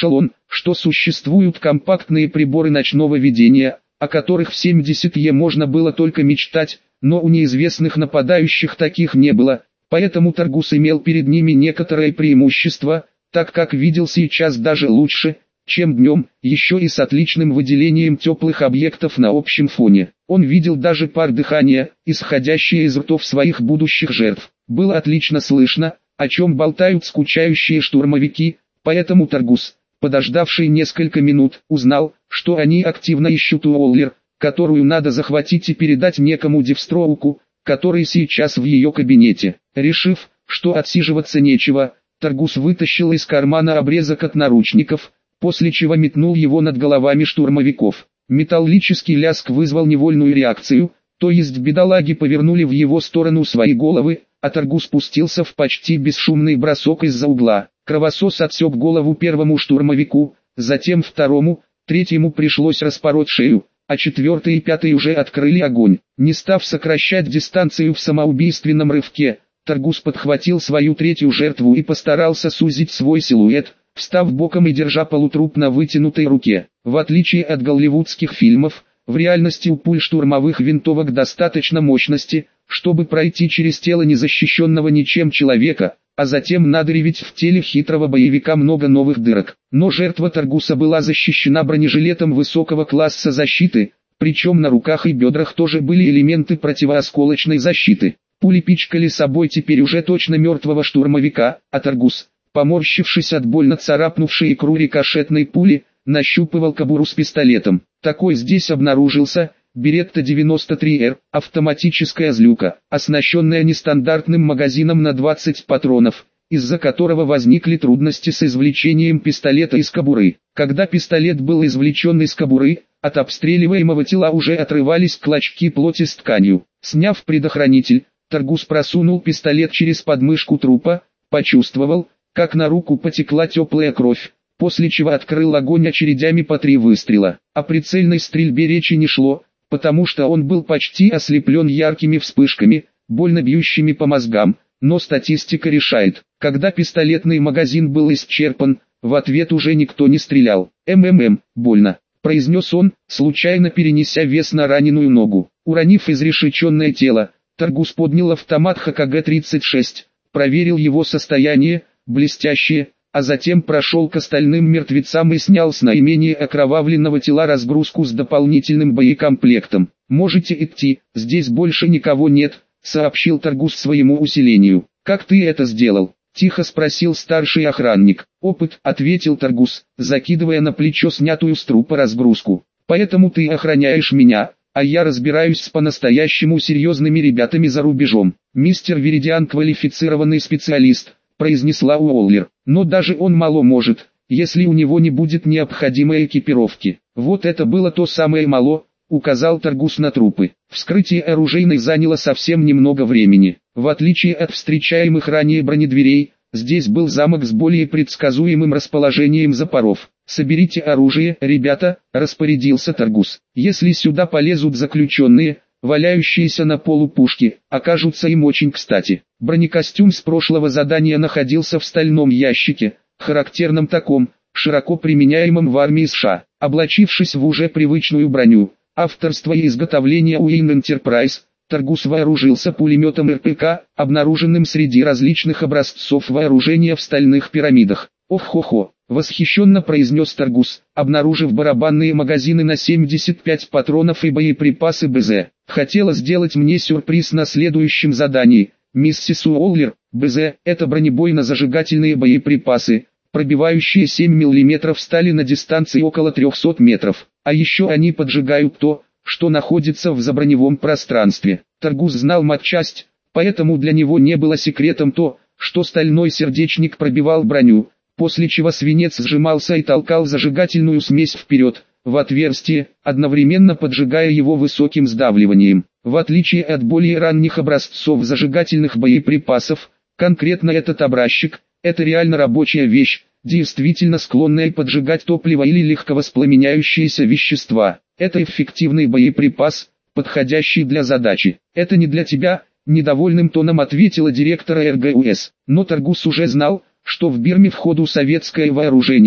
что существуют компактные приборы ночного видения, о которых в 70-е можно было только мечтать, но у неизвестных нападающих таких не было, поэтому Таргус имел перед ними некоторое преимущество, так как видел сейчас даже лучше, чем днем, еще и с отличным выделением теплых объектов на общем фоне. Он видел даже пар дыхания, исходящие из ртов своих будущих жертв. Было отлично слышно, о чем болтают скучающие штурмовики, поэтому Таргус, подождавший несколько минут, узнал, что они активно ищут Уоллер, которую надо захватить и передать некому Девстроуку, который сейчас в ее кабинете. Решив, что отсиживаться нечего, Таргус вытащил из кармана обрезок от наручников, после чего метнул его над головами штурмовиков. Металлический лязг вызвал невольную реакцию, то есть бедолаги повернули в его сторону свои головы, а Таргус спустился в почти бесшумный бросок из-за угла. Кровосос отсек голову первому штурмовику, затем второму, третьему пришлось распороть шею, а четвертый и пятый уже открыли огонь. Не став сокращать дистанцию в самоубийственном рывке, Таргус подхватил свою третью жертву и постарался сузить свой силуэт, встав боком и держа полутруп на вытянутой руке. В отличие от голливудских фильмов, в реальности у пуль штурмовых винтовок достаточно мощности, чтобы пройти через тело незащищенного ничем человека, а затем надырявить в теле хитрого боевика много новых дырок. Но жертва Таргуса была защищена бронежилетом высокого класса защиты, причем на руках и бедрах тоже были элементы противоосколочной защиты. Пули пичкали собой теперь уже точно мертвого штурмовика, а Таргус, поморщившись от больно царапнувшей икру рикошетной пули, нащупывал кобуру с пистолетом. Такой здесь обнаружился Беретта 93R, автоматическая злюка, оснащенная нестандартным магазином на 20 патронов, из-за которого возникли трудности с извлечением пистолета из кобуры. Когда пистолет был извлечен из кобуры, от обстреливаемого тела уже отрывались клочки плоти с тканью. Сняв предохранитель, Таргус просунул пистолет через подмышку трупа, почувствовал, как на руку потекла теплая кровь, после чего открыл огонь очередями по 3 выстрела. О прицельной стрельбе речи не шло, потому что он был почти ослеплен яркими вспышками, больно бьющими по мозгам, но статистика решает. Когда пистолетный магазин был исчерпан, в ответ уже никто не стрелял. Больно», — произнес он, случайно перенеся вес на раненую ногу. Уронив изрешеченное тело, Таргус поднял автомат ХКГ-36, проверил его состояние, блестящее, а затем прошел к остальным мертвецам и снял с наименее окровавленного тела разгрузку с дополнительным боекомплектом. «Можете идти, здесь больше никого нет», — сообщил Таргус своему усилению. «Как ты это сделал?» — тихо спросил старший охранник. «Опыт», — ответил Таргус, закидывая на плечо снятую с трупа разгрузку. «Поэтому ты охраняешь меня, а я разбираюсь с по-настоящему серьезными ребятами за рубежом. Мистер Веридиан квалифицированный специалист», — произнесла Уоллер. «Но даже он мало может, если у него не будет необходимой экипировки». «Вот это было то самое мало», — указал Таргус на трупы. Вскрытие оружейной заняло совсем немного времени. В отличие от встречаемых ранее бронедверей, здесь был замок с более предсказуемым расположением запоров. «Соберите оружие, ребята», — распорядился Таргус. «Если сюда полезут заключенные, валяющиеся на полу пушки, окажутся им очень кстати». Бронекостюм с прошлого задания находился в стальном ящике, характерном таком, широко применяемом в армии США. Облачившись в уже привычную броню, авторство и изготовление Уэйн Enterprise, Таргус вооружился пулеметом РПК, обнаруженным среди различных образцов вооружения в стальных пирамидах. «Ох-хо-хо», — восхищенно произнес Таргус, обнаружив барабанные магазины на 75 патронов и боеприпасы БЗ. «Хотела сделать мне сюрприз на следующем задании, миссис Уоллер. БЗ — это бронебойно-зажигательные боеприпасы, пробивающие 7 мм стали на дистанции около 300 метров. А еще они поджигают то, что находится в заброневом пространстве». Таргус знал матчасть, поэтому для него не было секретом то, что стальной сердечник пробивал броню, после чего свинец сжимался и толкал зажигательную смесь вперед, в отверстие, одновременно поджигая его высоким сдавливанием. В отличие от более ранних образцов зажигательных боеприпасов, конкретно этот образчик – это реально рабочая вещь, действительно склонная поджигать топливо или легковоспламеняющиеся вещества. Это эффективный боеприпас, подходящий для задачи. «Это не для тебя», – недовольным тоном ответила директора РГУС. Но Таргус уже знал, что в Бирме в ходу советское вооружение,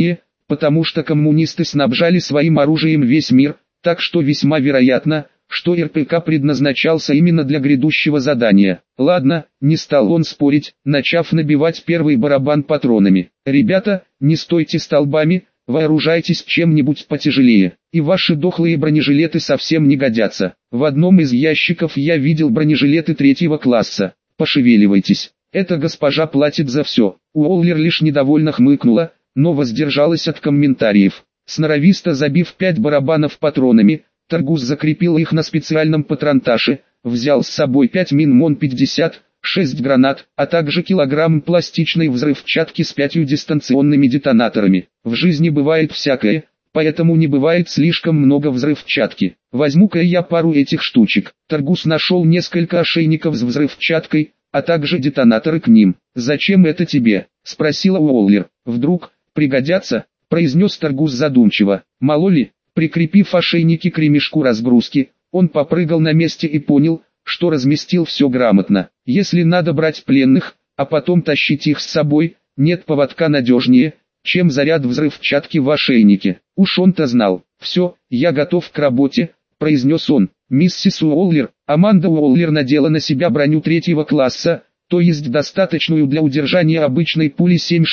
потому что коммунисты снабжали своим оружием весь мир, так что весьма вероятно, что РПК предназначался именно для грядущего задания. Ладно, не стал он спорить, начав набивать первый барабан патронами. Ребята, не стойте столбами, вооружайтесь чем-нибудь потяжелее, и ваши дохлые бронежилеты совсем не годятся. В одном из ящиков я видел бронежилеты 3-го класса, пошевеливайтесь, эта госпожа платит за все. Уоллер лишь недовольно хмыкнула, но воздержалась от комментариев. Сноровисто забив 5 барабанов патронами, Таргус закрепил их на специальном патронташе, взял с собой 5 мин МОН-50, 6 гранат, а также килограмм пластичной взрывчатки с 5 дистанционными детонаторами. В жизни бывает всякое, поэтому не бывает слишком много взрывчатки. Возьму-ка я пару этих штучек. Таргус нашел несколько ошейников с взрывчаткой, а также детонаторы к ним. «Зачем это тебе?» — спросила Уоллер. «Вдруг пригодятся?» — произнес Таргус задумчиво. «Мало ли». Прикрепив ошейники к ремешку разгрузки, он попрыгал на месте и понял, что разместил все грамотно. Если надо брать пленных, а потом тащить их с собой, нет поводка надежнее, чем заряд взрывчатки в ошейнике. Уж он-то знал. «Все, я готов к работе», — произнес он. Миссис Уоллер, Аманда Уоллер надела на себя броню 3-го класса, то есть достаточную для удержания обычной пули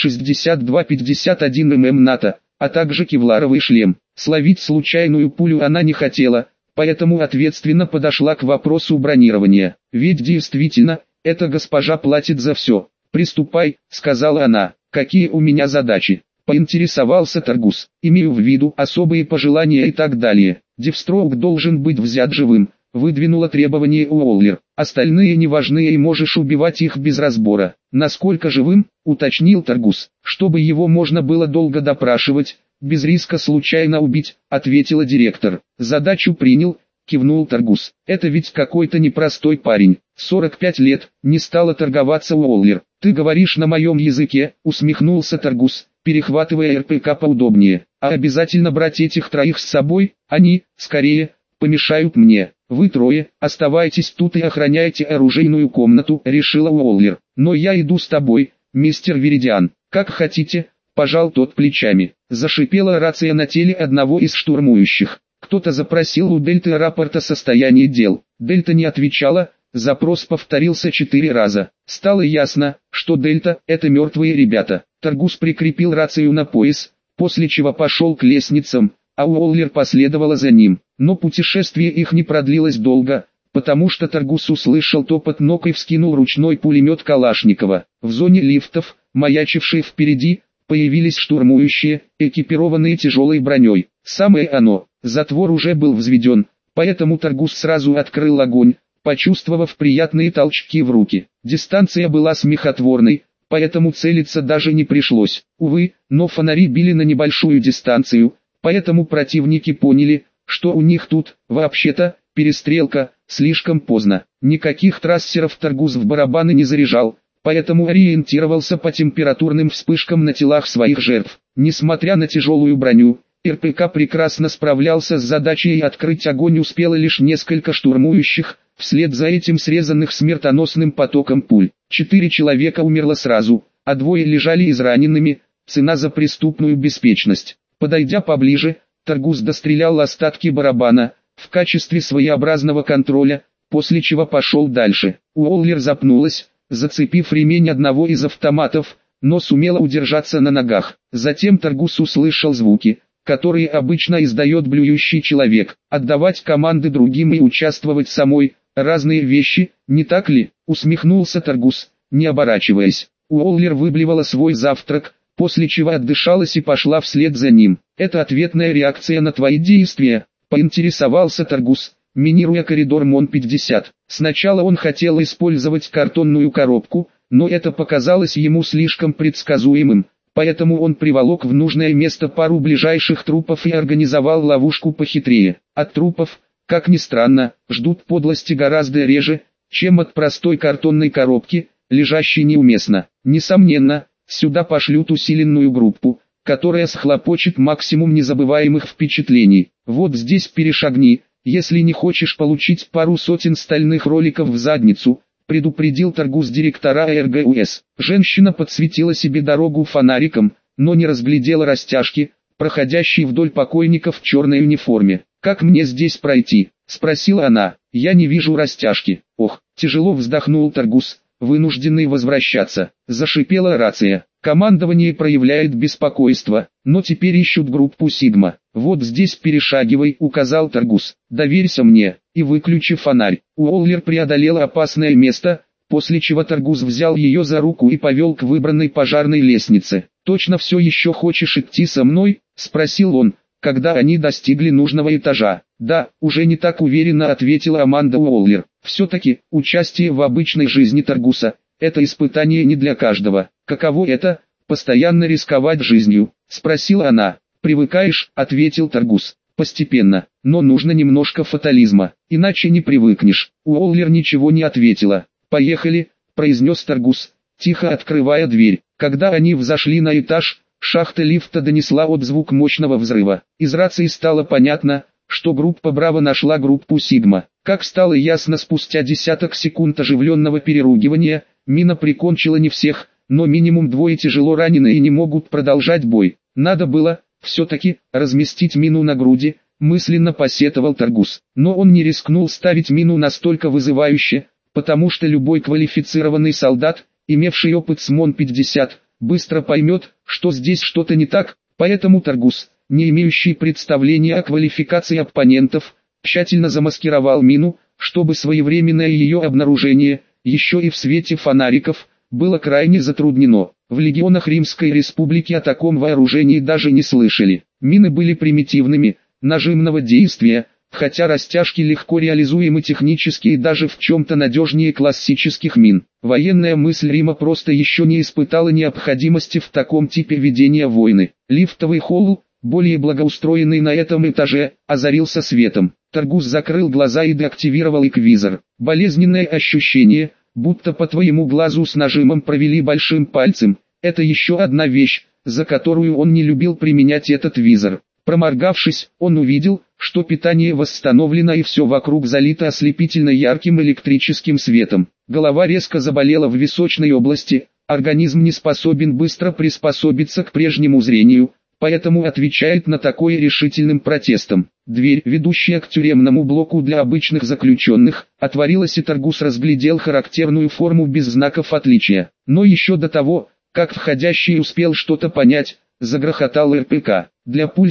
7,62-51 мм НАТО, а также кевларовый шлем. Словить случайную пулю она не хотела, поэтому ответственно подошла к вопросу бронирования. «Ведь действительно, эта госпожа платит за все». «Приступай», — сказала она. «Какие у меня задачи?» — поинтересовался Таргус. «Имею в виду особые пожелания и так далее. Девстроук должен быть взят живым», — выдвинула требование Уоллер. «Остальные неважные и можешь убивать их без разбора». «Насколько живым?» — уточнил Таргус. «Чтобы его можно было долго допрашивать, без риска случайно убить», — ответила директор. «Задачу принял», — кивнул Таргус. «Это ведь какой-то непростой парень. 45 лет», — не стала торговаться Уоллер. «Ты говоришь на моем языке», — усмехнулся Таргус, перехватывая РПК поудобнее. «А обязательно брать этих троих с собой? Они, скорее, помешают мне. Вы трое, оставайтесь тут и охраняйте оружейную комнату», — решила Уоллер. «Но я иду с тобой, мистер Веридиан». «Как хотите», — пожал тот плечами. Зашипела рация на теле одного из штурмующих. Кто-то запросил у Дельты рапорт о состоянии дел. Дельта не отвечала, запрос повторился 4 раза. Стало ясно, что Дельта — это мертвые ребята. Таргус прикрепил рацию на пояс, после чего пошел к лестницам, а Уоллер последовала за ним. Но путешествие их не продлилось долго, потому что Таргус услышал топот ног и вскинул ручной пулемет Калашникова. В зоне лифтов, маячившей впереди, появились штурмующие, экипированные тяжелой броней. Самое оно, затвор уже был взведен, поэтому Таргус сразу открыл огонь, почувствовав приятные толчки в руки. Дистанция была смехотворной, поэтому целиться даже не пришлось. Увы, но фонари били на небольшую дистанцию, поэтому противники поняли, что у них тут, вообще-то, перестрелка. Слишком поздно. Никаких трассеров Таргус в барабаны не заряжал, поэтому ориентировался по температурным вспышкам на телах своих жертв. Несмотря на тяжелую броню, РПК прекрасно справлялся с задачей и открыть огонь успело лишь несколько штурмующих, вслед за этим срезанных смертоносным потоком пуль. 4 человека умерло сразу, а 2 лежали израненными, цена за преступную беспечность. Подойдя поближе, Таргус дострелял остатки барабана, в качестве своеобразного контроля, после чего пошел дальше. Уоллер запнулась, зацепив ремень одного из автоматов, но сумела удержаться на ногах. Затем Таргус услышал звуки, которые обычно издает блюющий человек. Отдавать команды другим и участвовать самой – разные вещи, не так ли? Усмехнулся Таргус, не оборачиваясь. Уоллер выблевала свой завтрак, после чего отдышалась и пошла вслед за ним. «Это ответная реакция на твои действия», — поинтересовался Таргус, минируя коридор МОН-50. Сначала он хотел использовать картонную коробку, но это показалось ему слишком предсказуемым, поэтому он приволок в нужное место пару ближайших трупов и организовал ловушку похитрее. От трупов, как ни странно, ждут подлости гораздо реже, чем от простой картонной коробки, лежащей неуместно. Несомненно, сюда пошлют усиленную группу, которая схлопочет максимум незабываемых впечатлений. Вот здесь перешагни, если не хочешь получить пару сотен стальных роликов в задницу, предупредил Таргус директора РГУС. Женщина подсветила себе дорогу фонариком, но не разглядела растяжки, проходящий вдоль покойников в черной униформе. «Как мне здесь пройти?» — спросила она. «Я не вижу растяжки». «Ох», — тяжело вздохнул Таргус, вынужденный возвращаться. Зашипела рация. «Командование проявляет беспокойство, но теперь ищут группу Сигма. Вот здесь перешагивай», — указал Таргус. «Доверься мне», и выключи фонарь. Уоллер преодолела опасное место, после чего Таргус взял ее за руку и повел к выбранной пожарной лестнице. «Точно все еще хочешь идти со мной?» — спросил он, когда они достигли нужного этажа. «Да», — уже не так уверенно ответила Аманда Уоллер. «Все-таки, участие в обычной жизни Таргуса — это испытание не для каждого. Каково это, постоянно рисковать жизнью?» — спросила она. «Привыкаешь», — ответил Таргус. «Постепенно, но нужно немножко фатализма, иначе не привыкнешь». Уоллер ничего не ответила. «Поехали», — произнес Таргус, тихо открывая дверь. Когда они взошли на этаж, шахта лифта донесла отзвук мощного взрыва. Из рации стало понятно, что группа Браво нашла группу Сигма. Как стало ясно спустя десяток секунд оживленного переругивания, мина прикончила не всех, но минимум двое тяжело ранены и не могут продолжать бой. Надо было, все-таки, разместить мину на груди, мысленно посетовал Таргус. Но он не рискнул ставить мину настолько вызывающе, потому что любой квалифицированный солдат, имевший опыт с МОН-50, быстро поймет, что здесь что-то не так, поэтому Таргус, не имеющий представления о квалификации оппонентов, тщательно замаскировал мину, чтобы своевременное ее обнаружение, еще и в свете фонариков, было крайне затруднено. В легионах Римской Республики о таком вооружении даже не слышали. Мины были примитивными, нажимного действия, хотя растяжки легко реализуемы технически и даже в чем-то надежнее классических мин. Военная мысль Рима просто еще не испытала необходимости в таком типе ведения войны. Лифтовый холл, более благоустроенный на этом этаже, озарился светом. Таргус закрыл глаза и деактивировал эквизор. Болезненное ощущение, будто по твоему глазу с нажимом провели большим пальцем, это еще одна вещь, за которую он не любил применять этот визор. Проморгавшись, он увидел, что питание восстановлено и все вокруг залито ослепительно ярким электрическим светом. Голова резко заболела в височной области, организм не способен быстро приспособиться к прежнему зрению, поэтому отвечает на такое решительным протестом. Дверь, ведущая к тюремному блоку для обычных заключенных, отворилась и Таргус разглядел характерную форму без знаков отличия. Но еще до того, как входящий успел что-то понять, загрохотал РПК. Для пуль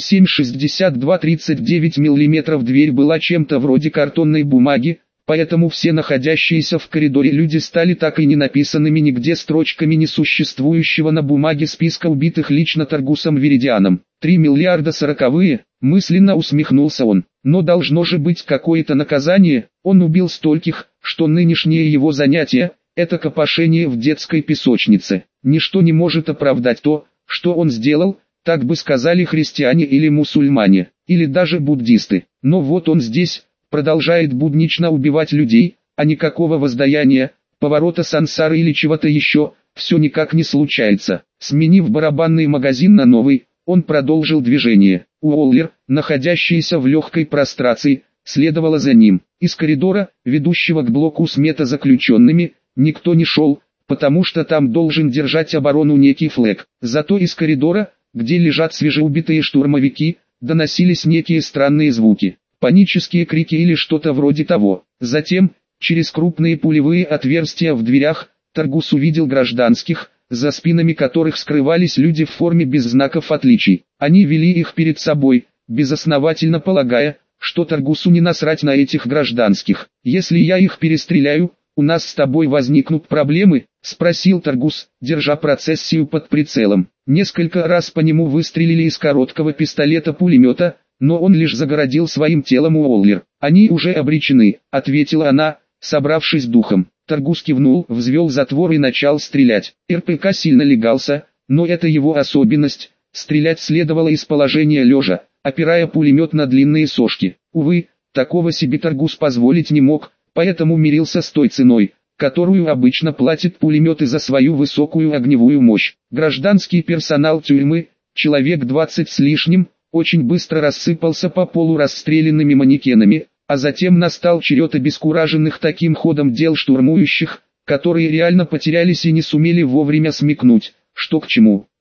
7,62 39 мм дверь была чем-то вроде картонной бумаги, поэтому все находящиеся в коридоре люди стали так и не написанными нигде строчками несуществующего на бумаге списка убитых лично Таргусом Виридианом. 3 миллиарда сороковые, мысленно усмехнулся он. Но должно же быть какое-то наказание, он убил стольких, что нынешнее его занятие – это копошение в детской песочнице. Ничто не может оправдать то, что он сделал, так бы сказали христиане или мусульмане, или даже буддисты. Но вот он здесь, продолжает буднично убивать людей, а никакого воздаяния, поворота сансары или чего-то еще, все никак не случается. Сменив барабанный магазин на новый, он продолжил движение. Уоллер, находящийся в легкой прострации, следовала за ним. Из коридора, ведущего к блоку с метазаключенными, никто не шел, потому что там должен держать оборону некий Флэк. Зато из коридора, где лежат свежеубитые штурмовики, доносились некие странные звуки, панические крики или что-то вроде того. Затем, через крупные пулевые отверстия в дверях, Таргус увидел гражданских, за спинами которых скрывались люди в форме без знаков отличий. Они вели их перед собой, безосновательно полагая, что Таргусу не насрать на этих гражданских. «Если я их перестреляю, у нас с тобой возникнут проблемы?» — спросил Таргус, держа процессию под прицелом. Несколько раз по нему выстрелили из короткого пистолета-пулемета, но он лишь загородил своим телом Уоллер. «Они уже обречены», — ответила она, собравшись духом. Таргус кивнул, взвел затвор и начал стрелять. РПК сильно легался, но это его особенность. Стрелять следовало из положения лежа, опирая пулемет на длинные сошки. Увы, такого себе Таргус позволить не мог, поэтому мирился с той ценой, которую обычно платят пулеметы за свою высокую огневую мощь. Гражданский персонал тюрьмы, человек 20 с лишним, очень быстро рассыпался по полу расстрелянными манекенами, а затем настал черед обескураженных таким ходом дел штурмующих, которые реально потерялись и не сумели вовремя смекнуть, что к чему.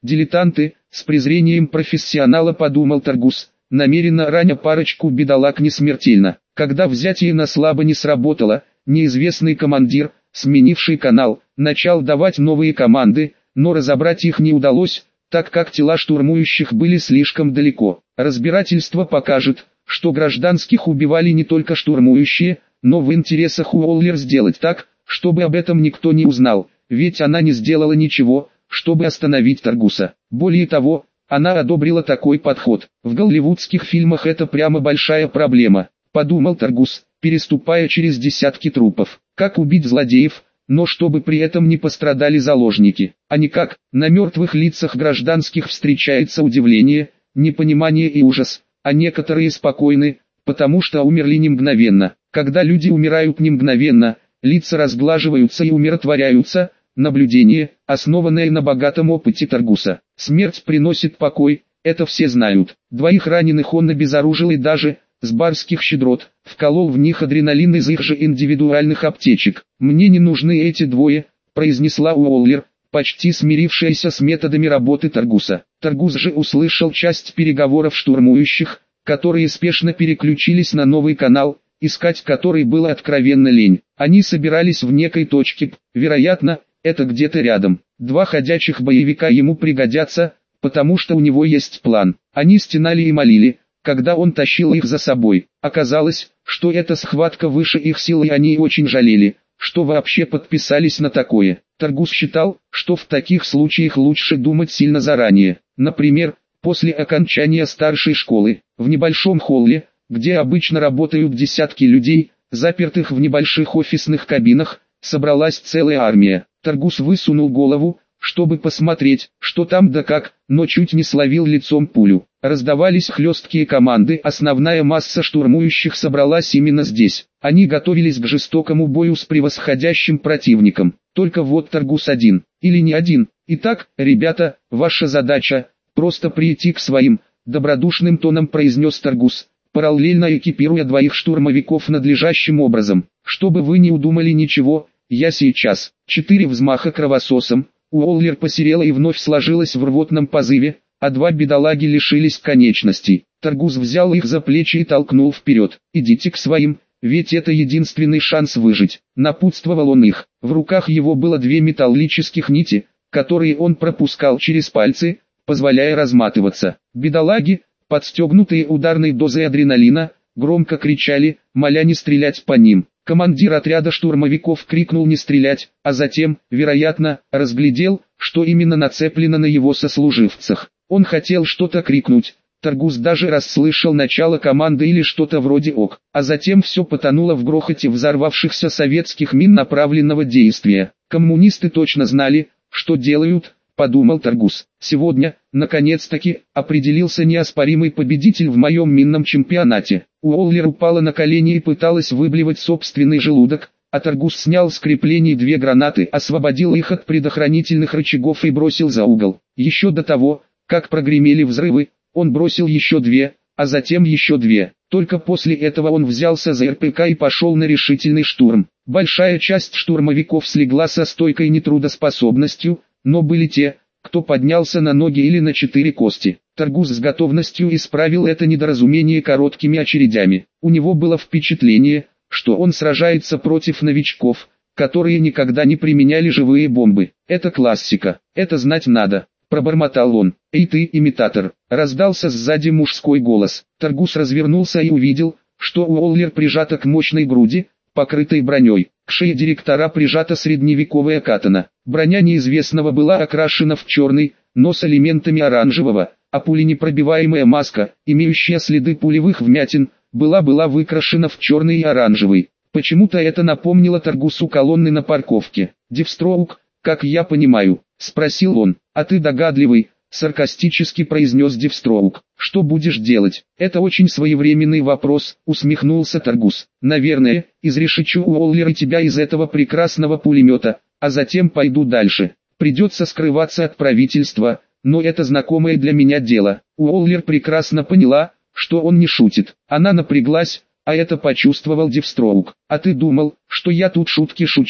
Дилетанты, с презрением профессионала подумал Таргус, намеренно раня парочку бедолаг не смертельно. Когда взятие на слабо не сработало, неизвестный командир, сменивший канал, начал давать новые команды, но разобрать их не удалось, так как тела штурмующих были слишком далеко. Разбирательство покажет, что гражданских убивали не только штурмующие, но в интересах Уоллер сделать так, чтобы об этом никто не узнал, ведь она не сделала ничего, чтобы остановить Таргуса. Более того, она одобрила такой подход. В голливудских фильмах это прямо большая проблема, подумал Таргус, переступая через десятки трупов. Как убить злодеев, но чтобы при этом не пострадали заложники, а никак. На мертвых лицах гражданских встречается удивление, непонимание и ужас, а некоторые спокойны, потому что умерли не мгновенно. Когда люди умирают не мгновенно, лица разглаживаются и умиротворяются. Наблюдение, основанное на богатом опыте Таргуса. Смерть приносит покой, это все знают. Двоих раненых он обезоружил и даже, с барских щедрот, вколол в них адреналин из их же индивидуальных аптечек. «Мне не нужны эти двое», произнесла Уоллер, почти смирившаяся с методами работы Таргуса. Таргус же услышал часть переговоров штурмующих, которые спешно переключились на новый канал, искать который было откровенно лень. Они собирались в некой точке, вероятно, это где-то рядом. Два ходячих боевика ему пригодятся, потому что у него есть план. Они стенали и молили, когда он тащил их за собой. Оказалось, что эта схватка выше их сил, и они очень жалели, что вообще подписались на такое. Таргус считал, что в таких случаях лучше думать сильно заранее. Например, после окончания старшей школы, в небольшом холле, где обычно работают десятки людей, запертых в небольших офисных кабинах, собралась целая армия. Таргус высунул голову, чтобы посмотреть, что там да как, но чуть не словил лицом пулю. Раздавались хлесткие команды, основная масса штурмующих собралась именно здесь. Они готовились к жестокому бою с превосходящим противником. Только вот Таргус один, или не один. Итак, ребята, ваша задача – просто прийти к своим, добродушным тоном произнес Таргус, параллельно экипируя двоих штурмовиков надлежащим образом. Чтобы вы не удумали ничего, я сейчас. 4 взмаха кровососом. Уоллер посерела и вновь сложилась в рвотном позыве, а два бедолаги лишились конечностей. Таргус взял их за плечи и толкнул вперед. «Идите к своим, ведь это единственный шанс выжить». Напутствовал он их. В руках его было 2 металлических нити, которые он пропускал через пальцы, позволяя разматываться. Бедолаги, подстегнутые ударной дозой адреналина, громко кричали, моля не стрелять по ним. Командир отряда штурмовиков крикнул не стрелять, а затем, вероятно, разглядел, что именно нацеплено на его сослуживцах. Он хотел что-то крикнуть. Таргус даже расслышал начало команды или что-то вроде «ок», а затем все потонуло в грохоте взорвавшихся советских мин направленного действия. Коммунисты точно знали, что делают, подумал Таргус. Сегодня, наконец-таки, определился неоспоримый победитель в моем минном чемпионате. Уоллер упала на колени и пыталась выблевать собственный желудок, а Таргус снял с креплений 2 гранаты, освободил их от предохранительных рычагов и бросил за угол. Еще до того, как прогремели взрывы, он бросил еще 2, а затем еще 2. Только после этого он взялся за РПК и пошел на решительный штурм. Большая часть штурмовиков слегла со стойкой нетрудоспособностью, но были те, кто поднялся на ноги или на 4 кости. Таргус с готовностью исправил это недоразумение короткими очередями. У него было впечатление, что он сражается против новичков, которые никогда не применяли живые бомбы. Это классика, это знать надо, пробормотал он. «Эй ты, имитатор!» Раздался сзади мужской голос. Таргус развернулся и увидел, что Уоллер прижата к мощной груди, покрытой броней. К шее директора прижата средневековая катана. Броня неизвестного была окрашена в черный, но с элементами оранжевого, а пуленепробиваемая маска, имеющая следы пулевых вмятин, была выкрашена в черный и оранжевый. Почему-то это напомнило Таргусу колонны на парковке. «Девстроук, как я понимаю?» – спросил он. «А ты догадливый», – саркастически произнес Девстроук. «Что будешь делать?» «Это очень своевременный вопрос», – усмехнулся Таргус. «Наверное, изрешечу Уоллер и тебя из этого прекрасного пулемета, а затем пойду дальше. Придется скрываться от правительства, но это знакомое для меня дело». Уоллер прекрасно поняла, что он не шутит. Она напряглась, а это почувствовал Девстроук. «А ты думал, что я тут шутки шучу?»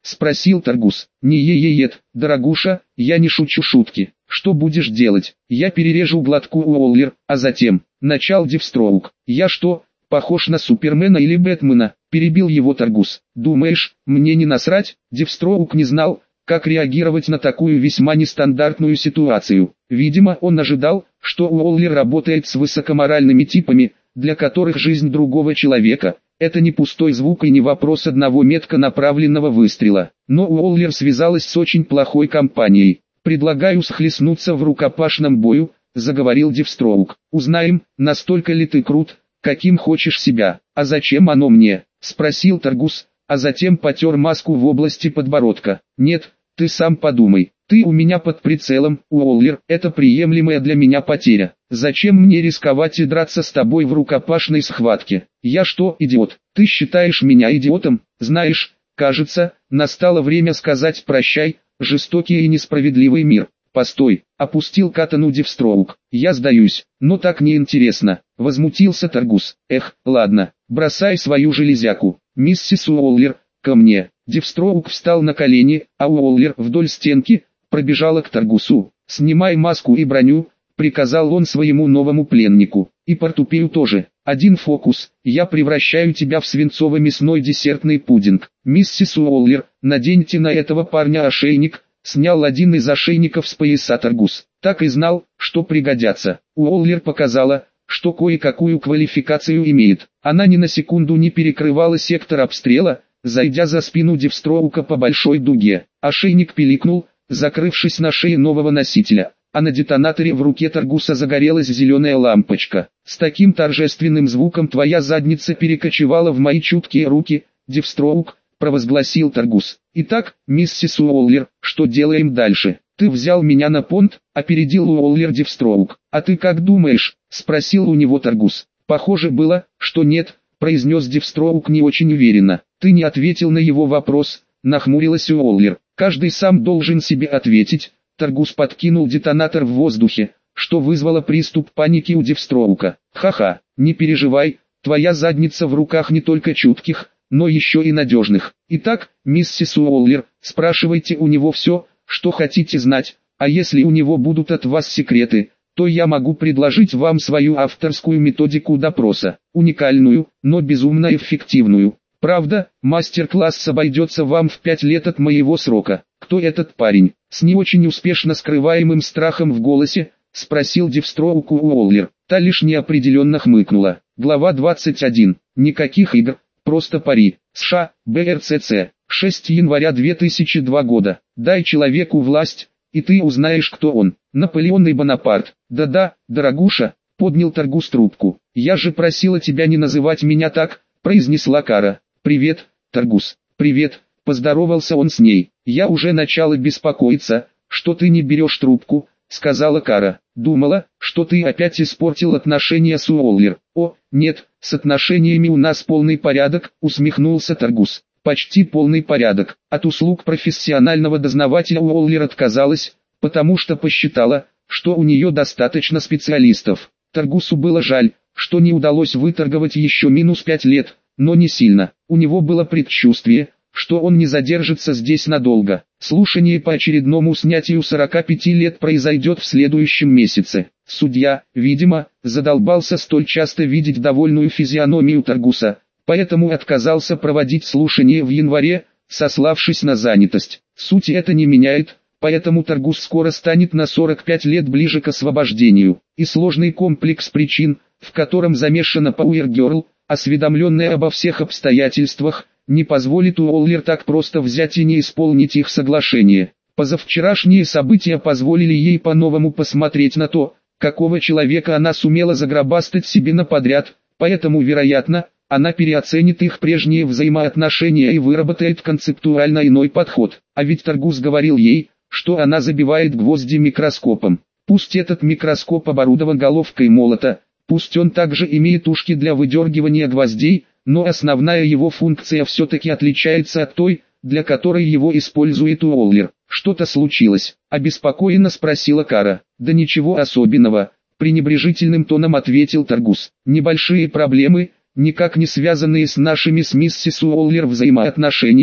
спросил Таргус. Не е-е-ет, дорогуша, я не шучу шутки. Что будешь делать? Я перережу глотку Уоллер, а затем, начал Девстроук. Я что, похож на Супермена или Бэтмена? Перебил его Таргус. Думаешь, мне не насрать? Девстроук не знал, как реагировать на такую весьма нестандартную ситуацию. Видимо, он ожидал, что Уоллер работает с высокоморальными типами, для которых жизнь другого человека – это не пустой звук и не вопрос одного метко направленного выстрела. Но Уоллер связалась с очень плохой компанией. «Предлагаю схлестнуться в рукопашном бою», – заговорил Девстроук. «Узнаем, настолько ли ты крут, каким хочешь себя». «А зачем оно мне?» – спросил Таргус, а затем потер маску в области подбородка. «Нет, ты сам подумай. Ты у меня под прицелом, Уоллер, это приемлемая для меня потеря. Зачем мне рисковать и драться с тобой в рукопашной схватке? Я что, идиот? Ты считаешь меня идиотом? Знаешь, кажется, настало время сказать прощай, жестокий и несправедливый мир». «Постой», — опустил катану Девстроук. «Я сдаюсь, но так неинтересно», — возмутился Таргус. «Эх, ладно, бросай свою железяку. Миссис Уоллер, ко мне». Девстроук встал на колени, а Уоллер вдоль стенки пробежала к Таргусу. «Снимай маску и броню», — приказал он своему новому пленнику. «И портупею тоже. Один фокус, я превращаю тебя в свинцово-мясной десертный пудинг. Миссис Уоллер, наденьте на этого парня ошейник», — снял один из ошейников с пояса Таргус. «Так и знал, что пригодятся». Уоллер показала, что кое-какую квалификацию имеет. Она ни на секунду не перекрывала сектор обстрела, зайдя за спину Девстроука по большой дуге. Ошейник пиликнул, закрывшись на шее нового носителя, а на детонаторе в руке Таргуса загорелась зеленая лампочка. «С таким торжественным звуком твоя задница перекочевала в мои чуткие руки, Девстроук», — провозгласил Таргус. «Итак, миссис Уоллер, что делаем дальше?» «Ты взял меня на понт», — опередил Уоллер Девстроук. «А ты как думаешь?» — спросил у него Таргус. «Похоже было, что нет», — произнес Девстроук не очень уверенно. «Ты не ответил на его вопрос», — нахмурилась Уоллер. «Каждый сам должен себе ответить». Таргус подкинул детонатор в воздухе, что вызвало приступ паники у Девстроука. «Ха-ха, не переживай, твоя задница в руках не только чутких, но еще и надежных. Итак, миссис Уоллер, спрашивайте у него все, что хотите знать, а если у него будут от вас секреты, то я могу предложить вам свою авторскую методику допроса, уникальную, но безумно эффективную. Правда, мастер-класс обойдется вам в 5 лет от моего срока». «Кто этот парень?» С не очень успешно скрываемым страхом в голосе, спросил Девстроук у Уоллер. Та лишь неопределенно хмыкнула. Глава 21. Никаких игр, просто пари. США, БРЦЦ. 6 января 2002 года. Дай человеку власть, и ты узнаешь, кто он. Наполеон и Бонапарт. Да-да, дорогуша, поднял Таргус трубку. «Я же просила тебя не называть меня так», произнесла Кара. «Привет, Таргус». «Привет», поздоровался он с ней. «Я уже начала беспокоиться, что ты не берешь трубку», сказала Кара. «Думала, что ты опять испортил отношения с Уоллер». «О, нет, с отношениями у нас полный порядок», усмехнулся Таргус. «Почти полный порядок». От услуг профессионального дознавателя Уоллер отказалась, потому что посчитала, что у нее достаточно специалистов. Таргусу было жаль, что не удалось выторговать еще минус 5 лет, но не сильно. У него было предчувствие, что он не задержится здесь надолго. Слушание по очередному снятию 45 лет произойдет в следующем месяце. Судья, видимо, задолбался столь часто видеть довольную физиономию Таргуса, поэтому отказался проводить слушание в январе, сославшись на занятость. Суть это не меняет, поэтому Таргус скоро станет на 45 лет ближе к освобождению. И сложный комплекс причин, в котором замешана Power Girl, осведомленная обо всех обстоятельствах, не позволит Уоллер так просто взять и не исполнить их соглашение. Позавчерашние события позволили ей по-новому посмотреть на то, какого человека она сумела загробастать себе на подряд, поэтому, вероятно, она переоценит их прежние взаимоотношения и выработает концептуально иной подход. А ведь Таргус говорил ей, что она забивает гвозди микроскопом. Пусть этот микроскоп оборудован головкой молота, пусть он также имеет ушки для выдергивания гвоздей, но основная его функция все-таки отличается от той, для которой его использует Уоллер. «Что-то случилось?» – обеспокоенно спросила Кара. «Да ничего особенного», – пренебрежительным тоном ответил Таргус. «Небольшие проблемы, никак не связанные с нашими с миссис Уоллер взаимоотношениями,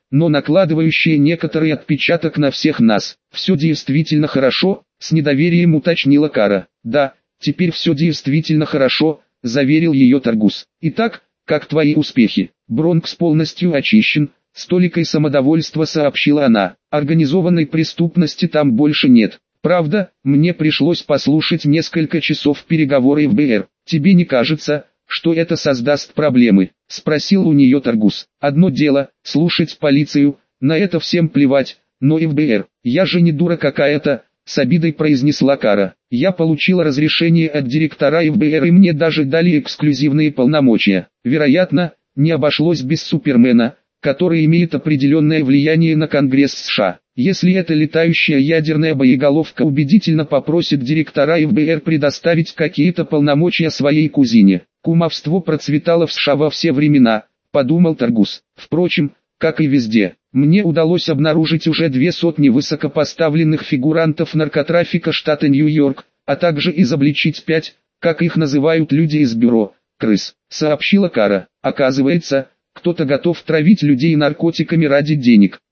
но накладывающее некоторый отпечаток на всех нас. «Все действительно хорошо?» — с недоверием уточнила Кара. «Да, теперь все действительно хорошо», — заверил ее Таргус. «Итак, как твои успехи?» «Бронкс полностью очищен», — с толикой самодовольства сообщила она. «Организованной преступности там больше нет. Правда, мне пришлось послушать несколько часов переговоры ФБР. Тебе не кажется, что это создаст проблемы?» — спросил у нее Таргус. «Одно дело, слушать полицию, на это всем плевать, но ФБР, я же не дура какая-то», — с обидой произнесла Кара. «Я получила разрешение от директора ФБР и мне даже дали эксклюзивные полномочия. Вероятно, не обошлось без Супермена, который имеет определенное влияние на Конгресс США. Если эта летающая ядерная боеголовка убедительно попросит директора ФБР предоставить какие-то полномочия своей кузине». «Кумовство процветало в США во все времена», — подумал Таргус. «Впрочем, как и везде, мне удалось обнаружить уже 200 высокопоставленных фигурантов наркотрафика штата Нью-Йорк, а также изобличить 5, как их называют люди из бюро, крыс», — сообщила Кара. «Оказывается, кто-то готов травить людей наркотиками ради денег.